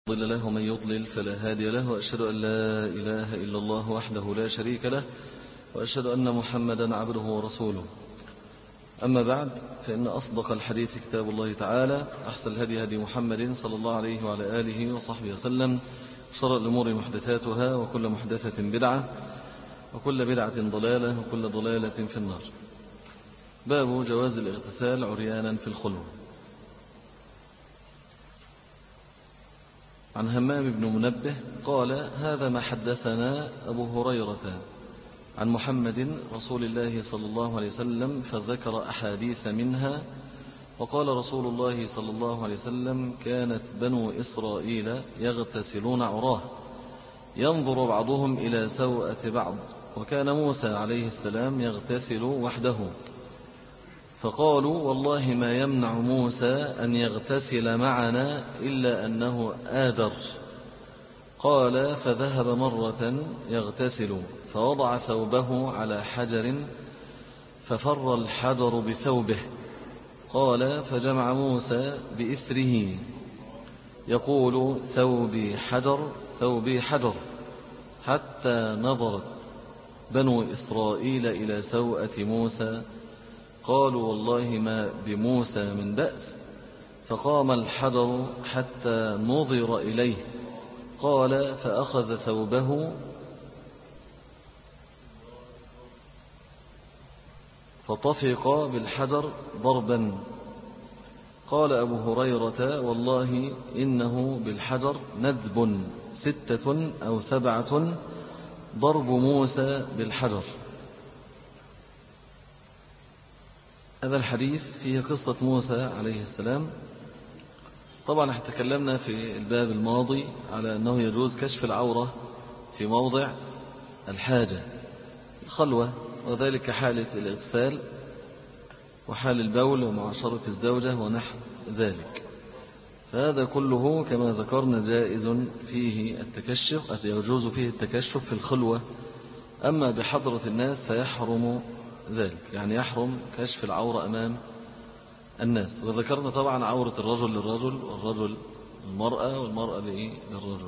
ضل له ومن يضلل فلا هادي له، وأشهد أن لا إله إلا الله وحده لا شريك له، وأشهد أن محمدا عبده ورسوله. أما بعد، فإن أصدق الحديث كتاب الله تعالى، أحسن الهدي هدي محمد صلى الله عليه وعلى آله وصحبه وسلم، شر الأمور محدثاتها، وكل محدثة بدعة، وكل بدعة ضلالة، وكل ضلالة في النار. باب جواز الاغتسال عريانا في الخلوة. عن همام بن منبه قال: هذا ما حدثنا أبو هريرة عن محمد رسول الله صلى الله عليه وسلم، فذكر أحاديث منها. وقال رسول الله صلى الله عليه وسلم: كانت بنو إسرائيل يغتسلون عراه، ينظر بعضهم إلى سوءة بعض، وكان موسى عليه السلام يغتسل وحده، فقالوا: والله ما يمنع موسى أن يغتسل معنا إلا أنه آدر. قال: فذهب مرة يغتسل، فوضع ثوبه على حجر، ففر الحجر بثوبه. قال: فجمع موسى بإثره يقول: ثوبي حجر، ثوبي حجر، حتى نظرت بنو إسرائيل إلى سوءة موسى، قالوا: والله ما بموسى من بأس. فقام الحجر حتى نظر إليه. قال: فأخذ ثوبه فطفق بالحجر ضربا. قال أبو هريرة: والله إنه بالحجر ندب 6 أو 7 ضرب موسى بالحجر. هذا الحديث فيه قصة موسى عليه السلام. طبعا احنا تكلمنا في الباب الماضي على أنه يجوز كشف العورة في موضع الحاجة، الخلوة، وذلك حالة الاغتسال وحال البول ومعاشرة الزوجة ونحو ذلك. فهذا كله كما ذكرنا جائز فيه التكشف، يجوز فيه التكشف في الخلوة. أما بحضرة الناس فيحرم ذلك، يعني يحرم كشف العورة أمام الناس. وذكرنا طبعا عورة الرجل للرجل، والرجل للمرأة، والمرأة للرجل.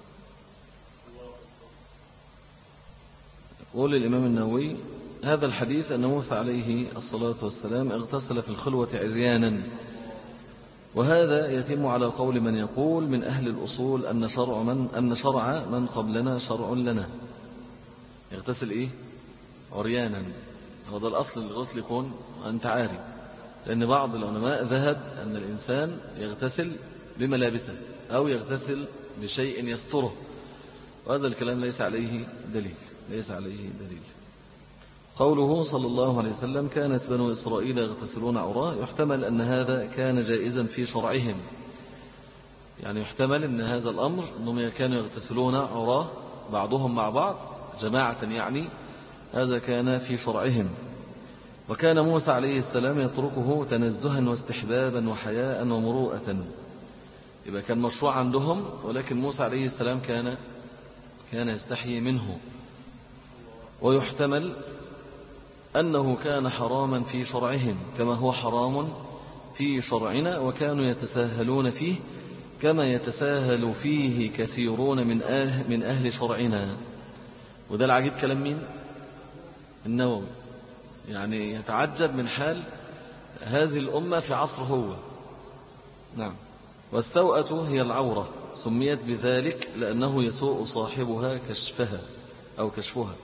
يقول الإمام النووي: هذا الحديث أن موسى عليه الصلاة والسلام اغتسل في الخلوة عريانا. وهذا يتم على قول من يقول من أهل الأصول أن شرع من قبلنا شرع لنا. يغتسل عريانا. هذا الأصل الغسل يكون أنت عاري، لأن بعض العلماء ذهب أن الإنسان يغتسل بملابسه أو يغتسل بشيء يستره، وهذا الكلام ليس عليه دليل. قوله صلى الله عليه وسلم: كانت بنو إسرائيل يغتسلون عراه، يحتمل أن هذا كان جائزا في شرعهم، يعني يحتمل أن هذا الأمر أنهم كانوا يغتسلون عراه بعضهم مع بعض جماعة، يعني هذا كان في شرعهم. وكان موسى عليه السلام يتركه تنزها واستحبابا وحياء ومروءة، يبقى كان مشروع عندهم، ولكن موسى عليه السلام كان يستحيي منه. ويحتمل أنه كان حراما في شرعهم كما هو حرام في شرعنا، وكانوا يتساهلون فيه كما يتساهل فيه كثيرون من أهل شرعنا. وده العجيب كلام مين؟ النووي. يعني يتعجب من حال هذه الأمة في عصر هو. نعم. والسوءة هي العورة، سميت بذلك لأنه يسوء صاحبها كشفها أو كشفها.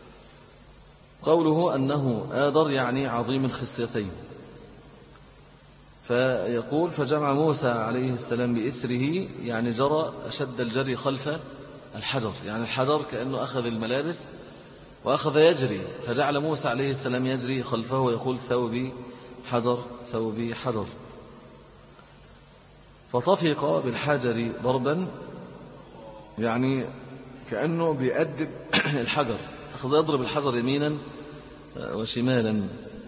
قوله أنه آدر يعني عظيم الخصيتين. فيقول: فجمع موسى عليه السلام بإثره، يعني جرى أشد الجري خلف الحجر، يعني الحجر كأنه أخذ الملابس وأخذ يجري، فجعل موسى عليه السلام يجري خلفه ويقول: ثوبي حجر، ثوبي حجر. فطفق بالحجر ضربا، يعني كأنه بيأدب الحجر، أخذ يضرب الحجر يمينا وشمالا.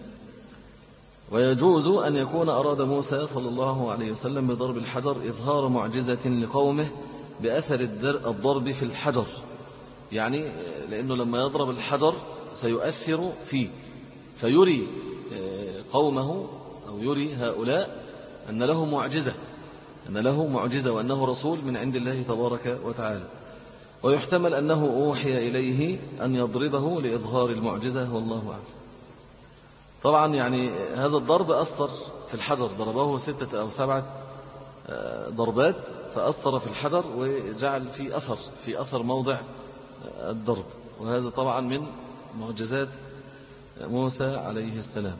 ويجوز أن يكون أراد موسى صلى الله عليه وسلم بضرب الحجر إظهار معجزة لقومه بأثر الضرب في الحجر، يعني لأنه لما يضرب الحجر سيؤثر فيه، فيري قومه أو يري هؤلاء أن له معجزة، أن له معجزة وأنه رسول من عند الله تبارك وتعالى. ويحتمل أنه أوحي إليه أن يضربه لإظهار المعجزة، والله أعلم. طبعا يعني هذا الضرب أثر في الحجر، ضربه 6 أو 7 ضربات فأثر في الحجر وجعل في أثر موضع الضرب، وهذا طبعا من معجزات موسى عليه السلام.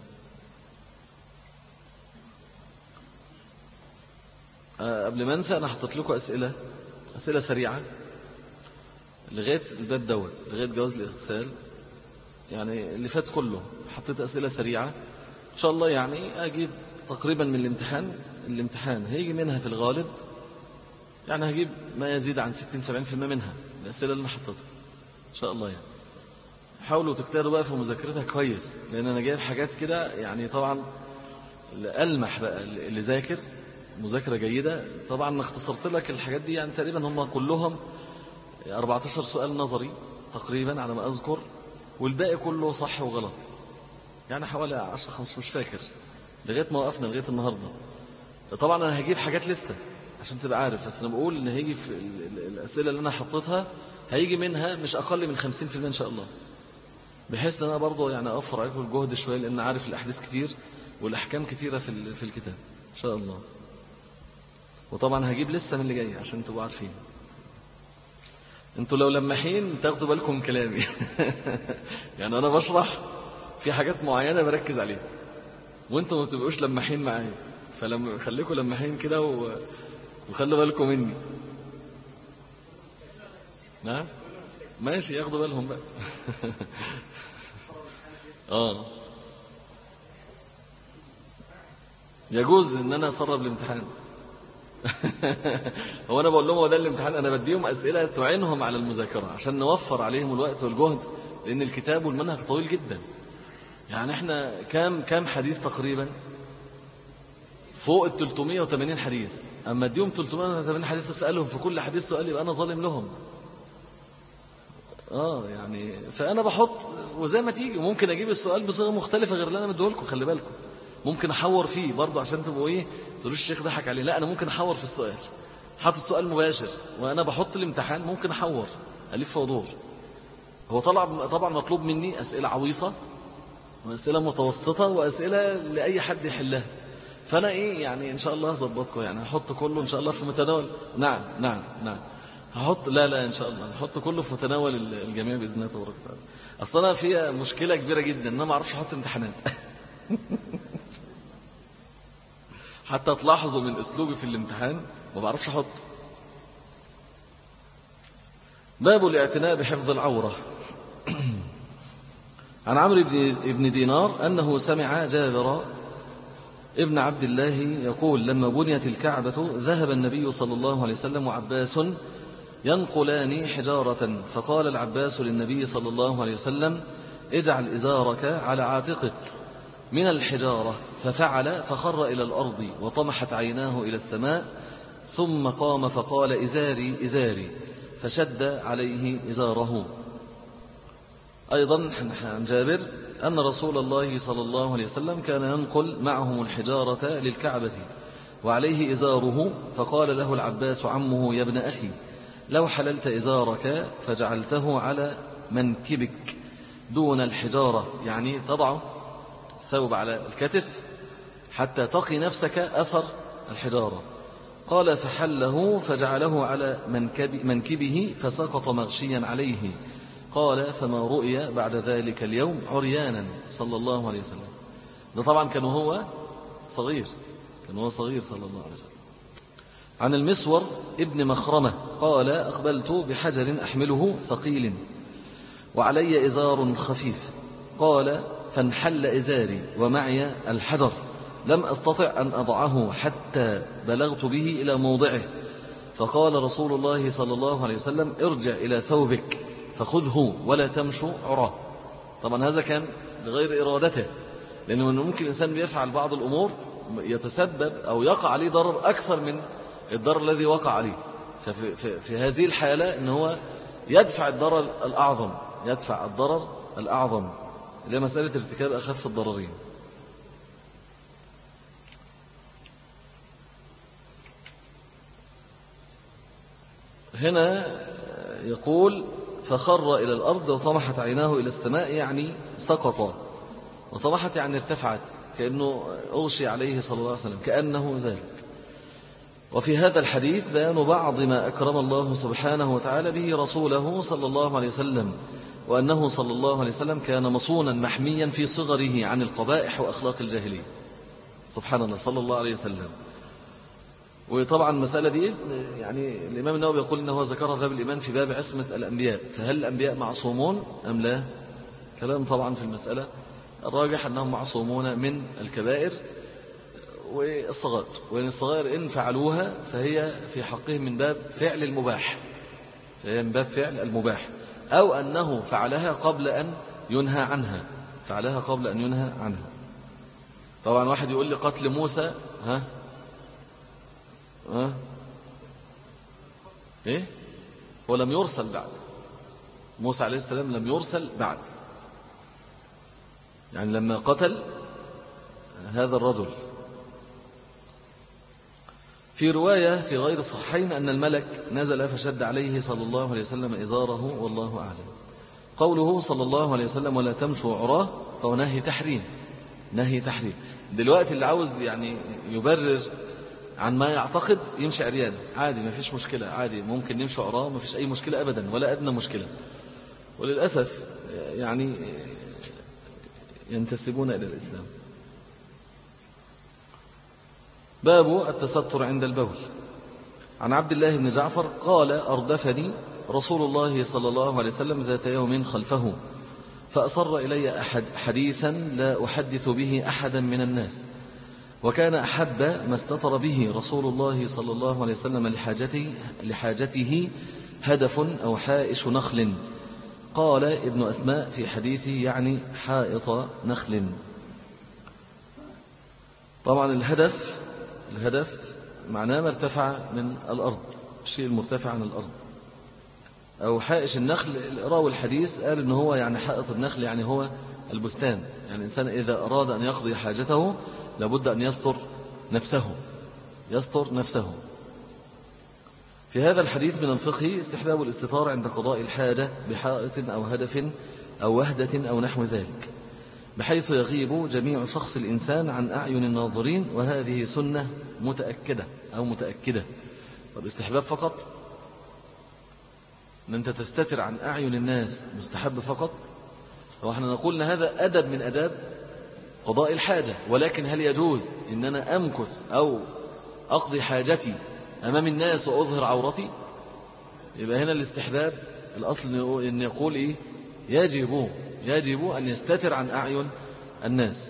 قبل ما انسى أنا حطيت لكم أسئلة سريعة لغاية الباب دوت، لغاية جواز الاغتسال، يعني اللي فات كله حطيت أسئلة سريعة إن شاء الله. يعني أجيب تقريبا من الامتحان هيجي منها في الغالب، يعني هجيب ما يزيد عن 60-70% منها الأسئلة اللي أنا حطيتها إن شاء الله. يعني حاولوا تجتهدوا بقى في مذاكرتها كويس، لأن أنا جايب حاجات كده يعني طبعا ألمح بقى اللي ذاكر مذاكرة جيدة. طبعا أنا اختصرت لك الحاجات دي، يعني تقريبا هم كلهم 14 سؤال نظري تقريبا على ما أذكر، والباقي كله صح وغلط، يعني حوالي 10-15 مش فاكر لغاية ما وقفنا لغاية النهاردة. طبعا أنا هجيب حاجات لسه عشان تبقى عارف، بس أنا بقول إن هيجي في الأسئلة اللي أنا حطيتها هيجي منها مش أقل من 50% إن شاء الله، بحيث أن أنا برضو يعني أوفر عليكم الجهد شوية، لأن عارف الأحداث كتير والأحكام كتيرة في الكتاب إن شاء الله. وطبعا هجيب لسه من اللي جاي عشان تبقوا عارفين. انتوا لو لمحين تاخدوا بالكم من كلامي يعني أنا بشرح في حاجات معينة بركز عليها، وانتوا ما بتبقوش لمحين معايا، خليكم لمحين كده وخلوا بالكم مني. نعم ماشي، ياخدوا بالهم بقى يجوز ان انا اسرب الامتحان هو انا بقول لهم هو ده الامتحان، انا بديهم اسئله تعينهم على المذاكره عشان نوفر عليهم الوقت والجهد، لان الكتاب والمنهج طويل جدا. يعني احنا كام حديث تقريبا؟ فوق ال 380 حديث. اما اديهم 380 حديث اسالهم في كل حديث سؤال يبقى انا ظالم لهم. يعني فانا بحط وزي ما تيجي، ممكن اجيب السؤال بصيغه مختلفه غير اللي انا مديه لكم، خلي بالكم ممكن احور فيه برضه عشان تبقوا تقولوش الشيخ ضحك عليه. لا، انا ممكن احور في السؤال، حاطط سؤال مباشر وانا بحط الامتحان، ممكن احور الف ودور. هو طبعا مطلوب مني اسئله عويصه واسئله متوسطه واسئله لاي حد يحلها، فانا يعني ان شاء الله هظبطكم، يعني هحط كله ان شاء الله في متناول. نعم هحط لا ان شاء الله هحط كله في متناول الجميع باذن الله تبارك وتعالى. اصل انا فيها مشكله كبيره جدا ان انا ما اعرفش احط امتحانات حتى تلاحظوا من اسلوبي في الامتحان ما بعرفش احط. باب الاعتناء بحفظ العوره. عن عمرو بن دينار أنه سمع جابر ابن عبد الله يقول: لما بنيت الكعبة ذهب النبي صلى الله عليه وسلم وعباس ينقلان حجارة، فقال العباس للنبي صلى الله عليه وسلم: اجعل إزارك على عاتقك من الحجارة. ففعل، فخر إلى الأرض وطمحت عيناه إلى السماء، ثم قام فقال: إزاري، فشد عليه إزاره. أيضا عن جابر أن رسول الله صلى الله عليه وسلم كان ينقل معهم الحجارة للكعبة وعليه إزاره، فقال له العباس عمه: يا ابن أخي، لو حللت إزارك فجعلته على منكبك دون الحجارة، يعني تضع الثوب على الكتف حتى تقي نفسك أثر الحجارة. قال: فحله فجعله على منكبه فسقط مغشيا عليه. قال: فما رؤي بعد ذلك اليوم عريانا صلى الله عليه وسلم. ده طبعا كان هو صغير صلى الله عليه وسلم. عن المسور ابن مخرمة قال: أقبلت بحجر أحمله ثقيل وعلي إزار خفيف. قال: فانحل إزاري ومعي الحجر، لم أستطع أن أضعه حتى بلغت به إلى موضعه. فقال رسول الله صلى الله عليه وسلم: ارجع إلى ثوبك فخذه ولا تمشوا عراه. طبعا هذا كان بغير إرادته، لأنه ممكن الإنسان بيفعل بعض الأمور يتسبب أو يقع عليه ضرر أكثر من الضرر الذي وقع عليه. ففي هذه الحالة إن هو يدفع الضرر الأعظم اللي هي مسألة ارتكاب أخف الضررين. هنا يقول فخر إلى الأرض وطمحت عيناه إلى السماء، يعني سقط، وطمحت يعني ارتفعت، كأنه أغشي عليه صلى الله عليه وسلم، كأنه ذلك. وفي هذا الحديث بيان بعض ما أكرم الله سبحانه وتعالى به رسوله صلى الله عليه وسلم، وأنه صلى الله عليه وسلم كان مصونا محميا في صغره عن القبائح وأخلاق الجاهلية. سبحان الله صلى الله عليه وسلم. وطبعا المسألة دي يعني الإمام النووي يقول إنه ذكرها باب الإيمان في باب عصمة الأنبياء، فهل الأنبياء معصومون أم لا؟ كلام طبعا في المسألة، الراجح أنهم معصومون من الكبائر والصغائر، وإن الصغائر إن فعلوها فهي في حقهم من باب فعل المباح، فهي من باب فعل المباح، أو أنه فعلها قبل أن ينهى عنها، فعلها قبل أن ينهى عنها. طبعا واحد يقول لي قتل موسى إيه؟ هو لم يرسل بعد، موسى عليه السلام لم يرسل بعد، يعني لما قتل هذا الرجل. في رواية في غير الصحيحين أن الملك نزل فشد عليه صلى الله عليه وسلم إزاره، والله أعلم. قوله صلى الله عليه وسلم ولا تمشوا عراه، فهو نهي تحريم، نهي تحريم. دلوقتي اللي عاوز يعني يبرر عن ما يعتقد يمشي عريان عادي، ما فيش مشكلة، عادي ممكن نمشي عراه، ما فيش أي مشكلة أبدا ولا أدنى مشكلة. وللأسف يعني ينتسبون إلى الإسلام. باب التستر عند البول. عن عبد الله بن جعفر قال أردفني رسول الله صلى الله عليه وسلم ذات يوم خلفه، فأصر إلي حديثا لا أحدث به أحدا من الناس، وكان أحب ما استطر به رسول الله صلى الله عليه وسلم لحاجته هدف أو حائش نخل. قال ابن أسماء في حديثه يعني حائط نخل. طبعا الهدف معناه ما ارتفع من الأرض، الشيء المرتفع عن الأرض. أو حائش النخل، راوي الحديث قال إنه هو يعني حائط النخل، يعني هو البستان، يعني الإنسان إذا أراد أن يقضي حاجته لابد أن يستر نفسه. في هذا الحديث من الفقه استحباب الاستطار عند قضاء الحاجة بحائط أو هدف أو وهدة أو نحو ذلك، بحيث يغيب جميع شخص الإنسان عن أعين الناظرين، وهذه سنة متأكدة. والاستحباب فقط أن أنت تستتر عن أعين الناس مستحب فقط، ونحن نقول أن هذا أدب من أداب قضاء الحاجة. ولكن هل يجوز أن أنا أمكث أو أقضي حاجتي أمام الناس وأظهر عورتي؟ يبقى هنا الاستحباب الأصل أن يقول إيه؟ يجب أن يستتر عن أعين الناس.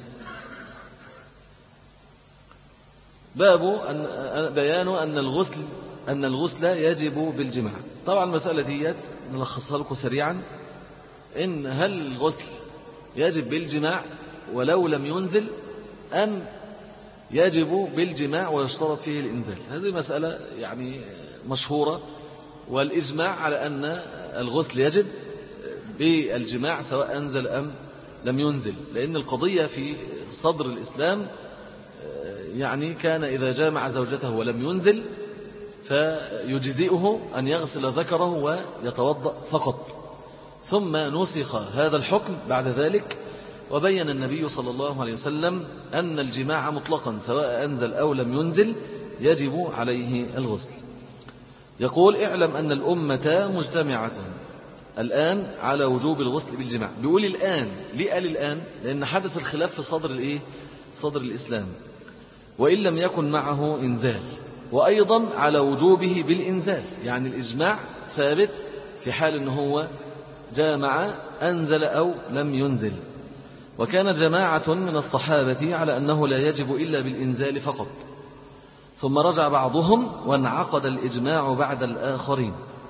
باب بيان أن الغسل يجب بالجماع. طبعا المسألة ديت نلخصها لكم سريعا، إن هل الغسل يجب بالجماع ولو لم ينزل، أم يجب بالجماع ويشترط فيه الإنزال؟ هذه مسألة يعني مشهورة، والإجماع على أن الغسل يجب بالجماع سواء أنزل أم لم ينزل، لأن القضية في صدر الإسلام يعني كان إذا جامع زوجته ولم ينزل فيجزئه أن يغسل ذكره ويتوضأ فقط، ثم نسخ هذا الحكم بعد ذلك، وبين النبي صلى الله عليه وسلم أن الجماع مطلقا سواء أنزل أو لم ينزل يجب عليه الغسل. يقول اعلم أن الأمة مجتمعة الآن على وجوب الغسل بالجماع. بيقول الآن، ليه قال الآن؟ لأن حدث الخلاف في صدر الإسلام، وإن لم يكن معه إنزال، وأيضا على وجوبه بالإنزال، يعني الإجماع ثابت في حال أنه هو جامع أنزل أو لم ينزل. وكان جماعة من الصحابة على أنه لا يجب إلا بالإنزال فقط، ثم رجع بعضهم وانعقد الإجماع بعد الآخرين.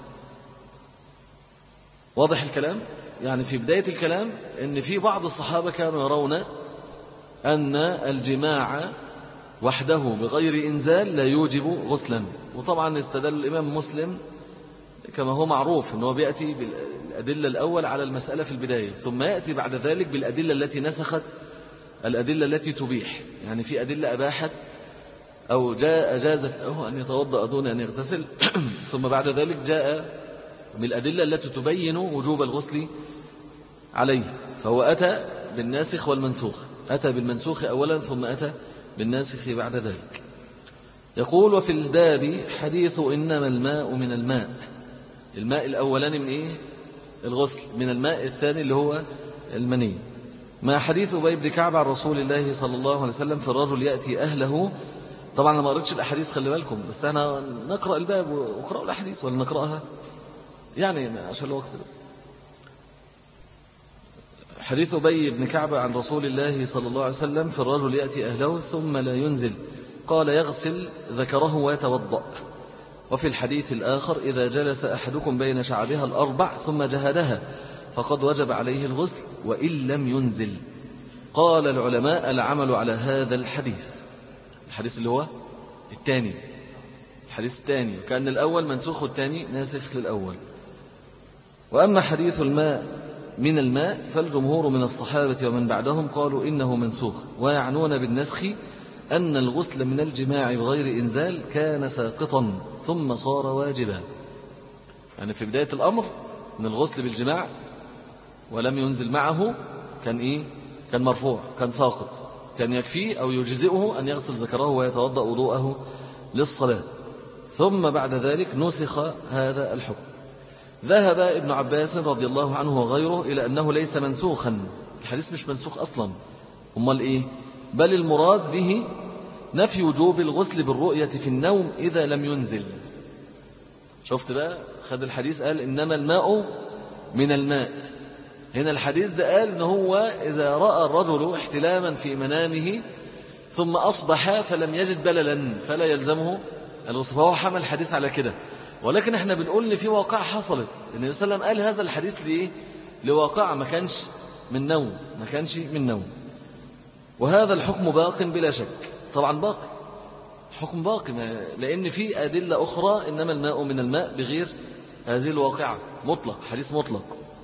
واضح الكلام؟ يعني في بداية الكلام أن في بعض الصحابة كانوا يرون أن الجماع وحده بغير إنزال لا يوجب غسلا. وطبعا استدل الإمام مسلم كما هو معروف أنه بيأتي بالأدلة الأول على المسألة في البداية، ثم يأتي بعد ذلك بالأدلة التي نسخت الأدلة التي تبيح. يعني في أدلة أباحت أو أجازت له أن يتوضأ دون أن يغتسل ثم بعد ذلك جاء بالأدلة التي تبين وجوب الغسل عليه، فهو أتى بالناسخ والمنسوخ، أتى بالمنسوخ أولا ثم أتى بالناسخ بعد ذلك. يقول: وفي الباب حديث إنما الماء من الماء. الماء الأولاني من إيه؟ الغسل، من الماء الثاني اللي هو المني. ما حديث أبي بن كعب عن رسول الله صلى الله عليه وسلم في الرجل يأتي أهله. طبعا أنا ما قريتش الأحاديث، خلي بالكم، بس احنا نقرأ الباب وقرأوا الأحاديث ولا نقرأها يعني عشان الوقت بس. حديث أبي بن كعب عن رسول الله صلى الله عليه وسلم في الرجل يأتي أهله ثم لا ينزل، قال: يغسل ذكره ويتوضأ. وفي الحديث الآخر: إذا جلس أحدكم بين شعبها الأربع ثم جهدها فقد وجب عليه الغسل وإن لم ينزل. قال العلماء: العمل على هذا الحديث، الحديث اللي هو الثاني، الحديث الثاني، كأن الأول منسوخ والثاني ناسخ للأول. وأما حديث الماء من الماء فالجمهور من الصحابة ومن بعدهم قالوا إنه منسوخ، ويعنون بالنسخ أن الغسل من الجماع بغير إنزال كان ساقطا ثم صار واجبا. يعني في بداية الأمر من الغسل بالجماع ولم ينزل معه كان إيه؟ كان مرفوع، كان ساقط، كان يكفيه أو يجزئه أن يغسل ذكره ويتوضأ وضوءه للصلاة. ثم بعد ذلك نسخ هذا الحكم. ذهب ابن عباس رضي الله عنه وغيره إلى أنه ليس منسوخا، الحديث مش منسوخ أصلا، أمال إيه؟ بل المراد به نفي وجوب الغسل بالرؤية في النوم إذا لم ينزل. شفت بقى؟ خد الحديث قال إنما الماء من الماء، هنا الحديث ده قال إن هو إذا رأى الرجل احتلاما في منامه ثم أصبح فلم يجد بللا فلا يلزمه الغسل، فهو حمل الحديث على كده. ولكن احنا بنقول إن في واقع حصلت، النبي صلى الله عليه وسلم قال هذا الحديث لإيه؟ لواقع، ما كانش من نوم، ما كانش من نوم. وهذا الحكم باق بلا شك، طبعا باقي، حكم باقي، لأن في أدلة أخرى إنما الماء من الماء بغير هذه الواقعة، مطلق، حديث مطلق.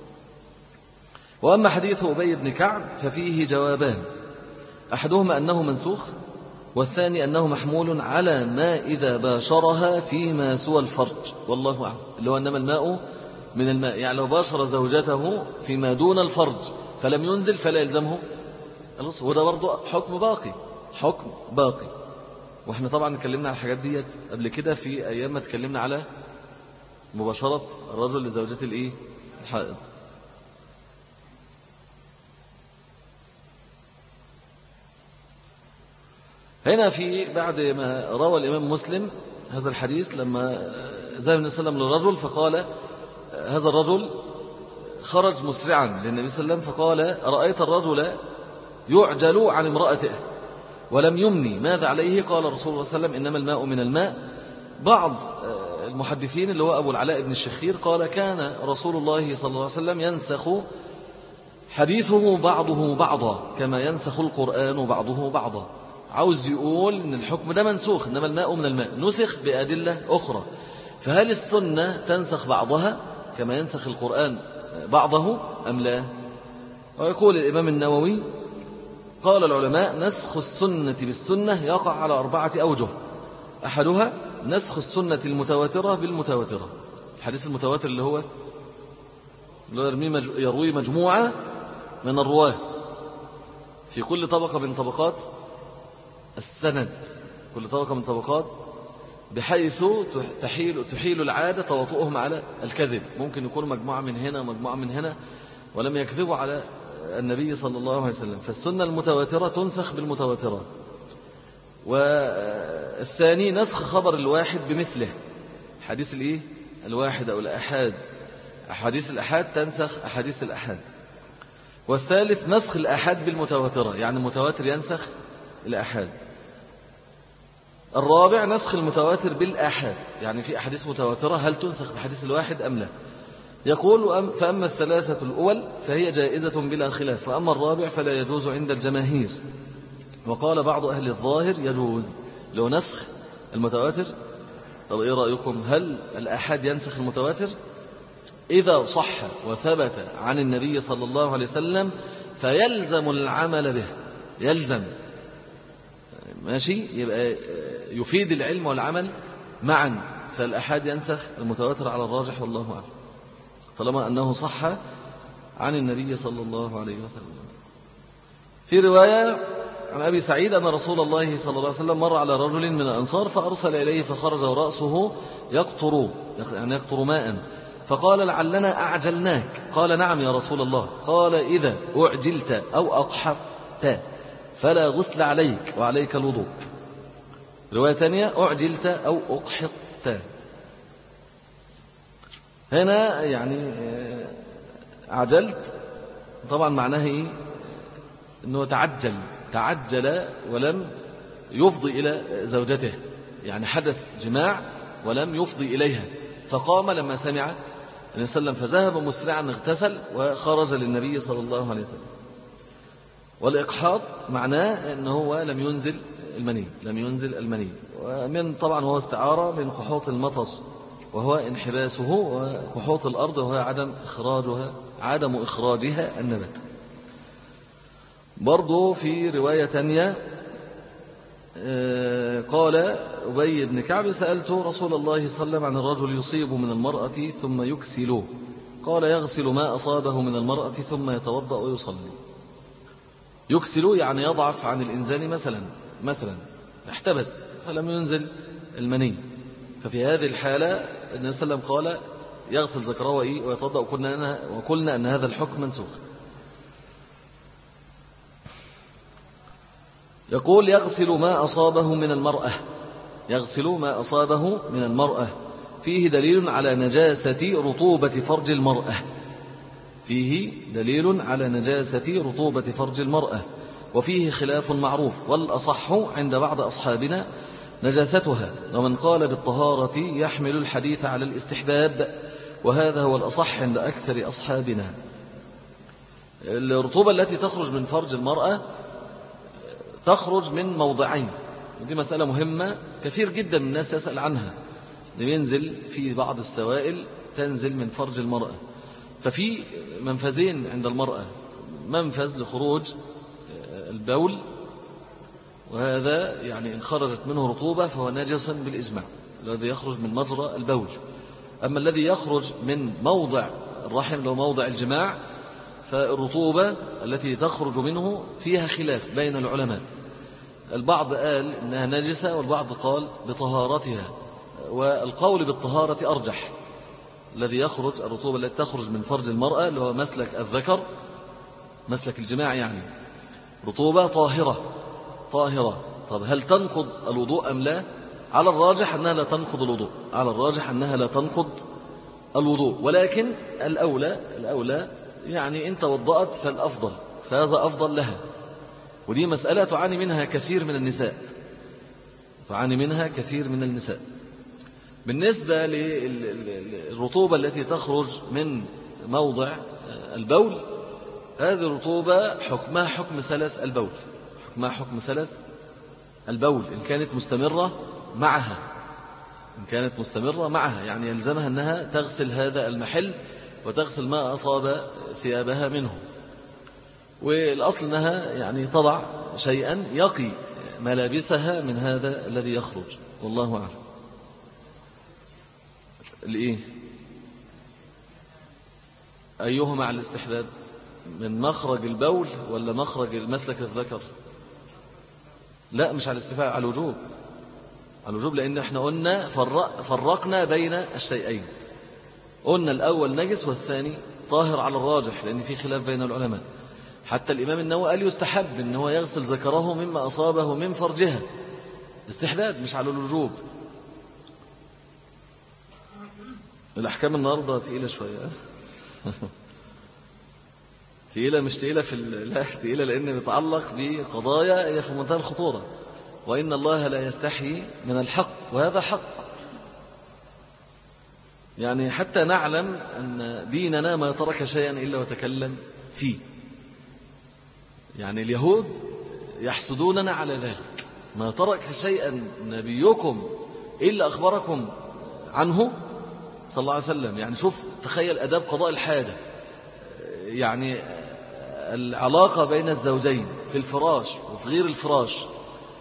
وأما حديث أبي بن كعب ففيه جوابان، أحدهما أنه منسوخ، والثاني أنه محمول على ما إذا باشرها فيما سوى الفرج، والله أعلم، اللي هو إنما الماء من الماء، يعني لو باشر زوجته فيما دون الفرج فلم ينزل فلا يلزمه الغسل، وده برضه حكم باقي، حكم باقي. واحنا طبعا اتكلمنا على الحاجات ديت قبل كده في أيام ما اتكلمنا على مباشرة الرجل لزوجته الإيه؟ الحائض. هنا في بعد ما روى الإمام مسلم هذا الحديث لما ذهب النبي صلى الله عليه وسلم للرجل فقال هذا الرجل خرج مسرعا للنبي صلى الله عليه وسلم فقال: رأيت الرجل يعجل عن امرأته ولم يمني، ماذا عليه؟ قال رسول الله صلى الله عليه وسلم: إنما الماء من الماء. بعض المحدثين اللي هو أبو العلاء بن الشخير قال: كان رسول الله صلى الله عليه وسلم ينسخ حديثه بعضه بعضا كما ينسخ القرآن بعضه بعضا. عاوز يقول إن الحكم ده منسوخ، إنما الماء من الماء نسخ بأدلة أخرى، فهل السنة تنسخ بعضها كما ينسخ القرآن بعضه أم لا؟ ويقول الإمام النووي: قال العلماء: نسخ السنة بالسنة يقع على 4 أوجه. أحدها نسخ السنة المتواترة بالمتواترة، الحديث المتواتر اللي هو يروي مجموعة من الرواه في كل طبقة من طبقات السند، كل طبقة من طبقات، بحيث تحيل العادة تواطؤهم على الكذب، ممكن يكون مجموعة من هنا ومجموعة من هنا ولم يكذبوا على النبي صلى الله عليه وسلم، فالسنة المتواترة تنسخ بالمتواترات. والثاني نسخ خبر الواحد بمثله، حديث الإيه؟ الواحد أو الأحاد، أحاديث الأحاد تنسخ أحاديث الأحاد. والثالث نسخ الأحاد بالمتواترة، يعني المتواتر ينسخ الأحاد. الرابع نسخ المتواتر بالآحاد، يعني في أحاديث متواترة هل تنسخ بحديث الواحد أم لا؟ يقول: فأما الثلاثة الأول فهي جائزة بلا خلاف، وأما الرابع فلا يجوز عند الجماهير. وقال بعض أهل الظاهر يجوز لو نسخ المتواتر. طب إيه رأيكم؟ هل الآحاد ينسخ المتواتر؟ إذا صح وثبت عن النبي صلى الله عليه وسلم فيلزم العمل به، يلزم، ماشي، يبقى يفيد العلم والعمل معا، فالأحاد ينسخ المتواتر على الراجح والله أعلم، طالما أنه صح عن النبي صلى الله عليه وسلم. في رواية عن أبي سعيد أن رسول الله صلى الله عليه وسلم مر على رجل من الأنصار فأرسل إليه فخرج ورأسه يقطر ماء، فقال لعلنا أعجلناك. قال نعم يا رسول الله. قال إذا أعجلت أو أقحطت فلا غسل عليك وعليك الوضوء. رواية ثانية أعجلت أو أقحطت. هنا يعني عجلت طبعا معناه إيه؟ أنه تعجل ولم يفضي إلى زوجته، يعني حدث جماع ولم يفضي إليها، فقام لما سمع النبي صلى الله عليه وسلم فذهب مسرعا اغتسل وخرج للنبي صلى الله عليه وسلم. والإقحاط معناه أنه هو لم ينزل المني، ومن طبعا هو استعارة من قحوط المطر وهو انحباسه، وقحوط الأرض وهو عدم إخراجها النبات. برضو في رواية تانية قال أبي بن كعب سألت رسول الله صلى الله عليه وسلم عن الرجل يصيب من المرأة ثم يكسل، قال يغسل ما أصابه من المرأة ثم يتوضأ ويصلي. يكسل يعني يضعف عن الإنزال، مثلا احتبس فلم ينزل المني، ففي هذه الحالة النبي صلى الله عليه وسلم قال يغسل ذكره ويتوضأ، وقلنا أن هذا الحكم منسوخ. يقول يغسل ما أصابه من المرأة، فيه دليل على نجاسة رطوبة فرج المرأة، وفيه خلاف معروف، والأصح عند بعض أصحابنا نجاستها، ومن قال بالطهارة يحمل الحديث على الاستحباب، وهذا هو الأصح عند أكثر أصحابنا. الرطوبة التي تخرج من فرج المرأة تخرج من موضعين، ودي مسألة مهمة كثير جدا من الناس يسأل عنها. ينزل في بعض السوائل تنزل من فرج المرأة، ففي منفذين عند المرأة، منفذ لخروج البول، وهذا يعني إن خرجت منه رطوبة فهو نجس بالإجماع، الذي يخرج من مجرى البول. أما الذي يخرج من موضع الرحم لو موضع الجماع، فالرطوبة التي تخرج منه فيها خلاف بين العلماء، البعض قال إنها نجسة والبعض قال بطهارتها، والقول بالطهارة أرجح. الذي يخرج الرطوبة التي تخرج من فرج المرأة اللي هو مسلك الذكر، مسلك الجماع، يعني رطوبة طاهرة. طب هل تنقض الوضوء أم لا؟ على الراجح أنها لا تنقض الوضوء، ولكن الأولى يعني إن توضأت فالأفضل، فهذا أفضل لها. ودي مسألة تعاني منها كثير من النساء. بالنسبة للرطوبة التي تخرج من موضع البول، هذه الرطوبة حكمها حكم سلس البول إن كانت مستمرة معها، يعني يلزمها أنها تغسل هذا المحل وتغسل ما أصاب ثيابها منه، والأصل أنها يعني تضع شيئا يقي ملابسها من هذا الذي يخرج، والله أعلم. أيهما على الاستحباب، من مخرج البول ولا مخرج مسلك الذكر؟ لا، مش على الاستحباب، على الوجوب، لأن احنا قلنا فرقنا بين الشيئين، قلنا الأول نجس والثاني طاهر على الراجح، لأن في خلاف بين العلماء. حتى الإمام النووي قال يستحب أن هو يغسل ذكره مما أصابه من فرجها، استحباب مش على الوجوب. الأحكام النهاردة تقيلة شوية تقيلة، مش تقيلة لا، تقيلة لأن بتعلق بقضايا هي في منتهى الخطورة، وإن الله لا يستحي من الحق، وهذا حق. يعني حتى نعلم أن ديننا ما ترك شيئا إلا وتكلم فيه. يعني اليهود يحسدوننا على ذلك، ما ترك شيئا نبيكم إلا أخبركم عنه صلى الله عليه وسلم. يعني شوف، تخيل أداب قضاء الحاجة، يعني العلاقة بين الزوجين في الفراش وفي غير الفراش،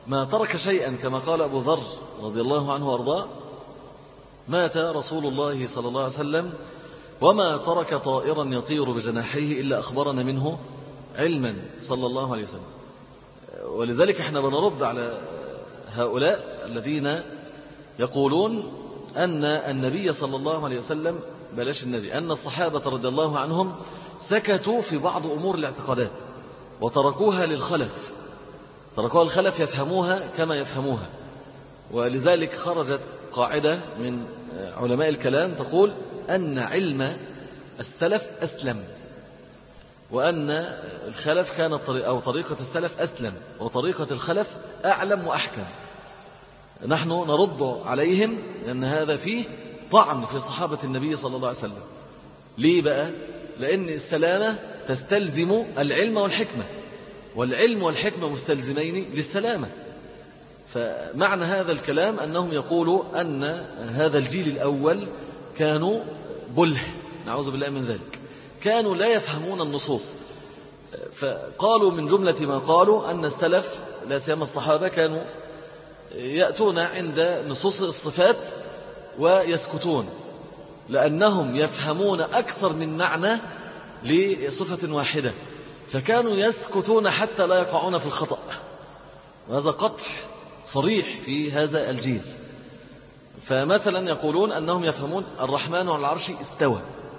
ما ترك شيئا كما قال أبو ذر رضي الله عنه وارضاه: مات رسول الله صلى الله عليه وسلم وما ترك طائرا يطير بجناحيه إلا أخبرنا منه علما صلى الله عليه وسلم. ولذلك احنا بنرد على هؤلاء الذين يقولون أن النبي صلى الله عليه وسلم، بلاش النبي، أن الصحابة رضي الله عنهم سكتوا في بعض أمور الاعتقادات وتركوها للخلف، تركوها الخلف يفهموها كما يفهموها. ولذلك خرجت قاعدة من علماء الكلام تقول أن علم السلف أسلم، وأن الخلف كانت طريقة السلف أسلم وطريقة الخلف أعلم وأحكم. نحن نرد عليهم لأن هذا فيه طعن في صحابة النبي صلى الله عليه وسلم. ليه بقى؟ لأن السلامة تستلزم العلم والحكمة، والعلم والحكمة مستلزمين للسلامة. فمعنى هذا الكلام أنهم يقولوا أن هذا الجيل الأول كانوا بله، نعوذ بالله من ذلك، كانوا لا يفهمون النصوص. فقالوا من جملة ما قالوا أن السلف لا سيما الصحابة كانوا يأتون عند نصوص الصفات ويسكتون، لأنهم يفهمون أكثر من معنى لصفة واحدة، فكانوا يسكتون حتى لا يقعون في الخطأ. وهذا قطع صريح في هذا الجيل. فمثلا يقولون أنهم يفهمون الرحمن على العرش استوى،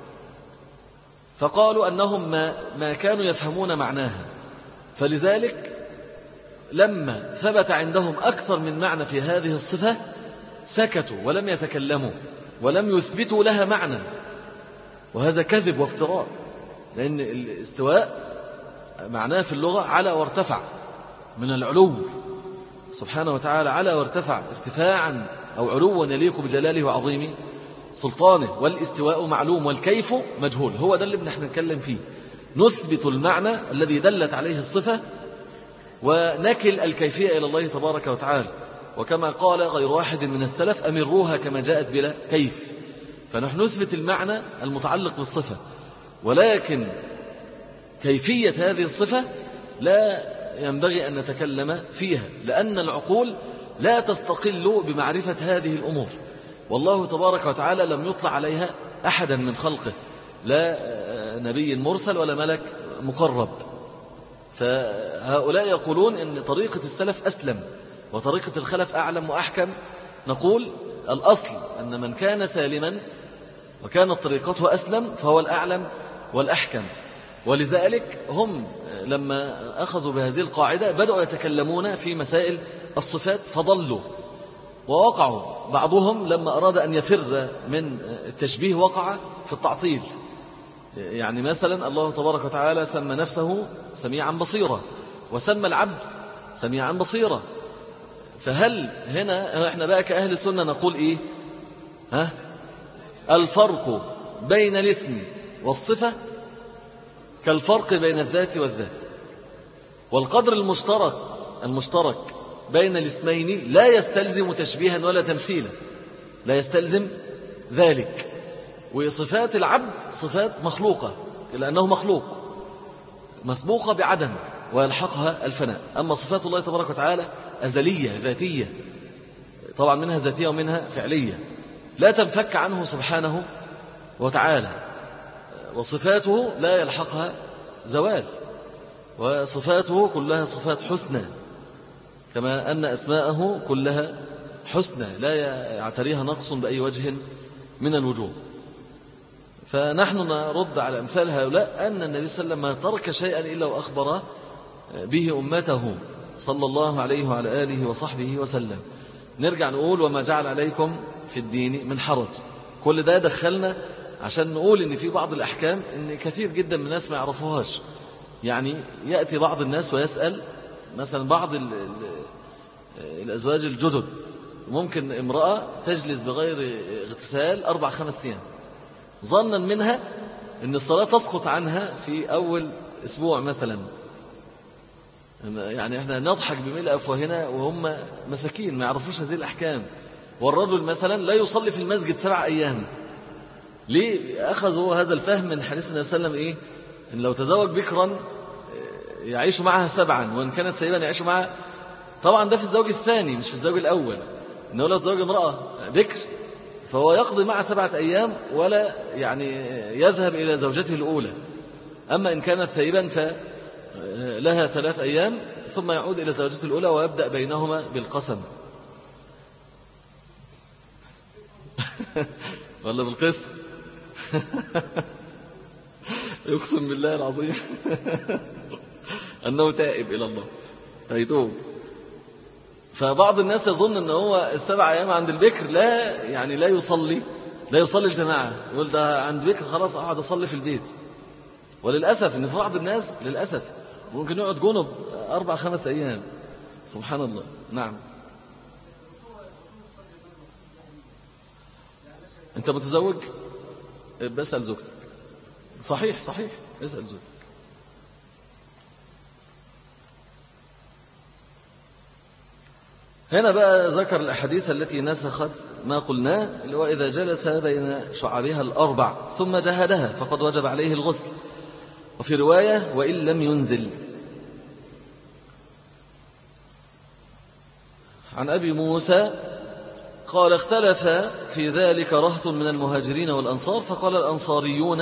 فقالوا أنهم ما كانوا يفهمون معناها، فلذلك لما ثبت عندهم أكثر من معنى في هذه الصفة سكتوا ولم يتكلموا ولم يثبتوا لها معنى. وهذا كذب وافتراء، لأن الاستواء معناه في اللغة على وارتفع، من العلو سبحانه وتعالى، على وارتفع ارتفاعا أو علوا يليق بجلاله وعظيم سلطانه. والاستواء معلوم والكيف مجهول. هو ده اللي نحن نتكلم فيه، نثبت المعنى الذي دلت عليه الصفة ونكل الكيفية إلى الله تبارك وتعالى. وكما قال غير واحد من السلف: أمروها كما جاءت بلا كيف. فنحن نثبت المعنى المتعلق بالصفة، ولكن كيفية هذه الصفة لا ينبغي أن نتكلم فيها، لأن العقول لا تستقل بمعرفة هذه الأمور، والله تبارك وتعالى لم يطلع عليها أحدا من خلقه، لا نبي مرسل ولا ملك مقرب. فهؤلاء يقولون أن طريقة السلف أسلم وطريقة الخلف أعلم وأحكم. نقول الأصل أن من كان سالما وكانت طريقته أسلم فهو الأعلم والأحكم. ولذلك هم لما أخذوا بهذه القاعدة بدأوا يتكلمون في مسائل الصفات فضلوا ووقعوا. بعضهم لما أراد أن يفر من التشبيه وقع في التعطيل. يعني مثلا الله تبارك وتعالى سمى نفسه سميعا بصيرا، وسمى العبد سميعا بصيرا. فهل هنا احنا بقى كأهل السنة نقول إيه؟ الفرق بين الاسم والصفة كالفرق بين الذات والذات، والقدر المشترك بين الاسمين لا يستلزم تشبيها ولا تمثيلا، لا يستلزم ذلك. وصفات العبد صفات مخلوقة لأنه مخلوق، مسبوقة بعدم ويلحقها الفناء. أما صفات الله تبارك وتعالى أزلية ذاتية، طبعا منها ذاتية ومنها فعلية، لا تنفك عنه سبحانه وتعالى. وصفاته لا يلحقها زوال، وصفاته كلها صفات حسنى، كما أن أسماءه كلها حسنى لا يعتريها نقص بأي وجه من الوجوه. فنحن نرد على أمثال هؤلاء أن النبي صلى الله عليه وسلم ما ترك شيئا إلا وأخبر به أمته صلى الله عليه وعلى آله وصحبه وسلم. نرجع نقول: وما جعل عليكم في الدين من حرج. كل ده دخلنا عشان نقول إن في بعض الأحكام إن كثير جدا من الناس ما يعرفوهاش. يعني يأتي بعض الناس ويسأل مثلا بعض الأزواج الجدد، ممكن امرأة تجلس بغير اغتسال 4-5 أيام ظنا منها أن الصلاة تسقط عنها في أول أسبوع مثلا. يعني احنا نضحك بملء أفواهنا وهم مساكين ما يعرفوش هذه الأحكام. والرجل مثلا لا يصلي في المسجد 7 أيام. ليه أخذوا هذا الفهم من حديث النبي صلى الله عليه وسلم؟ إيه؟ إن لو تزوج بكرا يعيش معها 7، وإن كانت سيبا يعيش معها طبعا ده في الزوج الثاني مش في الزوج الأول. إنه لو تزوج امرأة بكر فهو يقضي مع 7 أيام ولا يعني يذهب إلى زوجته الأولى. أما إن كانت ثيبا فلها 3 أيام ثم يعود إلى زوجته الأولى ويبدأ بينهما بالقسم. ولا بالقسم. يقسم بالله العظيم أنه تائب إلى الله هيتوب. فبعض الناس يظن أنه هو 7 أيام عند البكر لا يصلي الجماعة، يقول ده عند بكر خلاص أقعد أصلي في البيت. وللأسف أن في بعض الناس للأسف ممكن يقعد جنب 4-5 أيام. سبحان الله. نعم. أنت متزوج؟ بسأل زوجتك. صحيح اسأل زوجتك. هنا بقى ذكر الأحاديث التي نسخت ما قلناه، اللي هو إذا جلس بين شعبها الأربع ثم جهدها فقد وجب عليه الغسل. وفي رواية وإن لم ينزل. عن أبي موسى قال اختلف في ذلك رهط من المهاجرين والأنصار، فقال الأنصاريون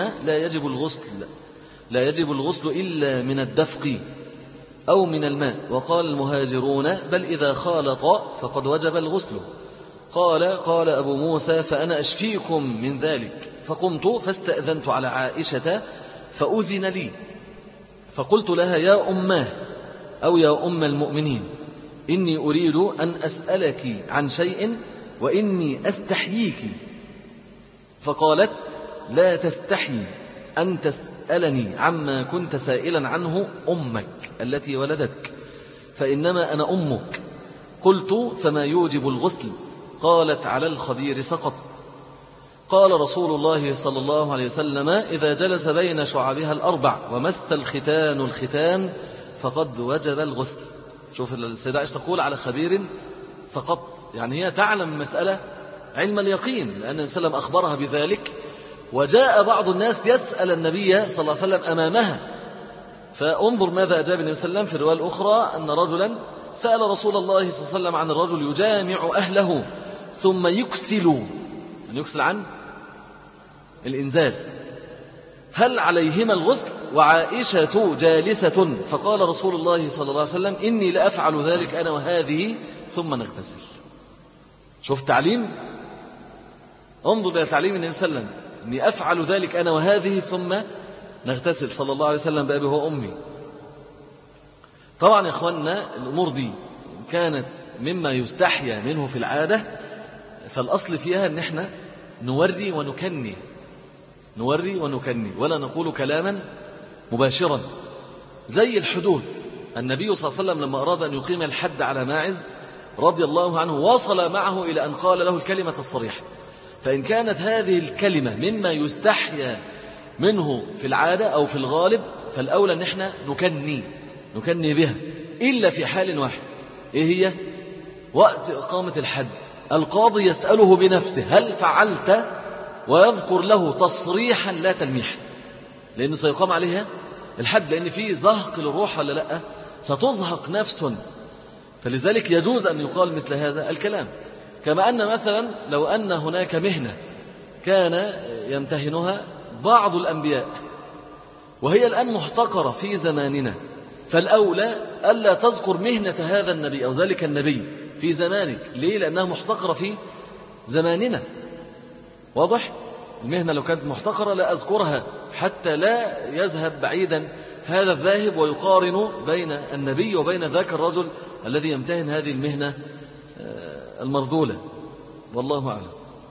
لا يجب الغسل إلا من الدفق أو من الماء، وقال المهاجرون بل إذا خالط فقد وجب الغسل. قال أبو موسى فأنا أشفيكم من ذلك، فقمت فاستأذنت على عائشة فأذن لي، فقلت لها يا أماه أو يا أم المؤمنين إني أريد أن أسألك عن شيء وإني أستحييك. فقالت لا تستحي أن تسألني عما كنت سائلا عنه أمك التي ولدتك، فإنما أنا أمك. قلت فما يوجب الغسل؟ قالت على الخبير سقط. قال رسول الله صلى الله عليه وسلم إذا جلس بين شعبها الأربع ومس الختان فقد وجب الغسل. شوف السيدة عائشة تقول على خبير سقط، يعني هي تعلم مسألة علم اليقين، لأن النبي صلى الله عليه وسلم أخبرها بذلك. وجاء بعض الناس يسأل النبي صلى الله عليه وسلم أمامها، فانظر ماذا أجاب النبي صلى الله عليه وسلم في الرواية الأخرى أن رجلا سأل رسول الله صلى الله عليه وسلم عن الرجل يجامع أهله ثم يكسل عن الإنزال هل عليهما الغسل؟ وعائشة جالسة، فقال رسول الله صلى الله عليه وسلم إني لأفعل ذلك أنا وهذه ثم نغتسل. شوف تعليم، انظر إلى تعليم النبي صلى الله عليه وسلم، إني أفعل ذلك أنا وهذه ثم نغتسل صلى الله عليه وسلم بأبي وأمي. طبعا يا إخواننا الأمور دي كانت مما يستحيا منه في العادة، فالأصل فيها أن احنا نوري ونكني ولا نقول كلاما مباشرا. زي الحدود، النبي صلى الله عليه وسلم لما أراد أن يقيم الحد على ماعز رضي الله عنه وصل معه إلى أن قال له الكلمة الصريحة. فإن كانت هذه الكلمة مما يستحيا منه في العادة أو في الغالب، فالأولى أن احنا نكني بها، إلا في حال واحد، إيه هي؟ وقت إقامة الحد القاضي يسأله بنفسه هل فعلت، ويذكر له تصريحا لا تلميحا، لأنه سيقام عليها الحد، لأن فيه زهق للروح ولا لا، ستزهق نفس، فلذلك يجوز أن يقال مثل هذا الكلام. كما أن مثلا لو أن هناك مهنة كان يمتهنها بعض الأنبياء وهي الآن محتقرة في زماننا، فالأولى ألا تذكر مهنة هذا النبي أو ذلك النبي في زمانك. ليه؟ لأنها محتقرة في زماننا. واضح؟ المهنة لو كانت محتقرة لا أذكرها حتى لا يذهب بعيدا هذا الذاهب ويقارن بين النبي وبين ذاك الرجل الذي يمتهن هذه المهنة المرذولة، والله أعلم.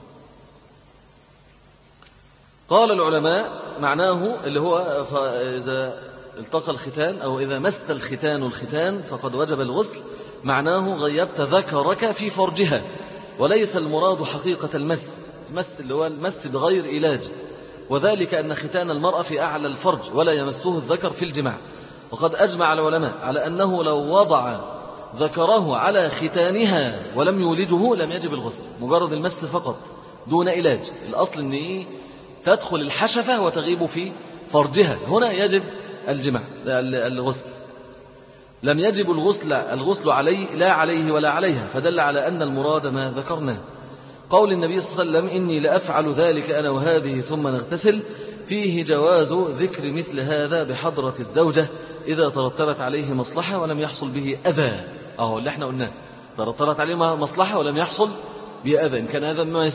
قال العلماء معناه اللي هو إذا التقى الختان أو إذا مس الختان فقد وجب الغسل، معناه غيبت ذكرك في فرجها، وليس المراد حقيقة المس اللي هو المس بغير علاج، وذلك أن ختان المرأة في أعلى الفرج ولا يمسه الذكر في الجماع. وقد أجمع العلماء على أنه لو وضع ذكره على ختانها ولم يولجه لم يجب الغسل، مجرد المس فقط دون علاج. الأصل أن تدخل الحشفة وتغيب في فرجها، هنا يجب الغسل. لم يجب الغسل عليه لا عليه ولا عليها، فدل على أن المراد ما ذكرناه. قول النبي صلى الله عليه وسلم إني لأفعل ذلك أنا وهذه ثم نغتسل، فيه جواز ذكر مثل هذا بحضرة الزوجة إذا ترتبت عليه مصلحة ولم يحصل به أذى. أهو اللي احنا قلناه، ترتبت عليه مصلحة ولم يحصل به أذى، إن كان هذا مما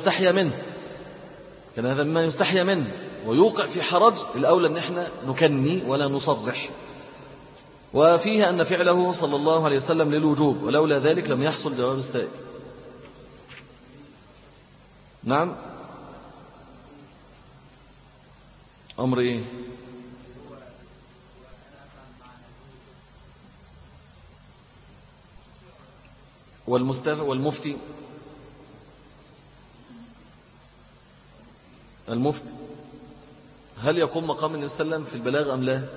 يستحيا منه ويوقع في حرج، الأولى أن احنا نكني ولا نصرح. وفيه أن فعله صلى الله عليه وسلم للوجوب، ولولا ذلك لم يحصل جواب السائل. نعم. أمر إيه؟ والمفتي هل يقوم مقام النبي صلى الله عليه وسلم في البلاغ أم لا؟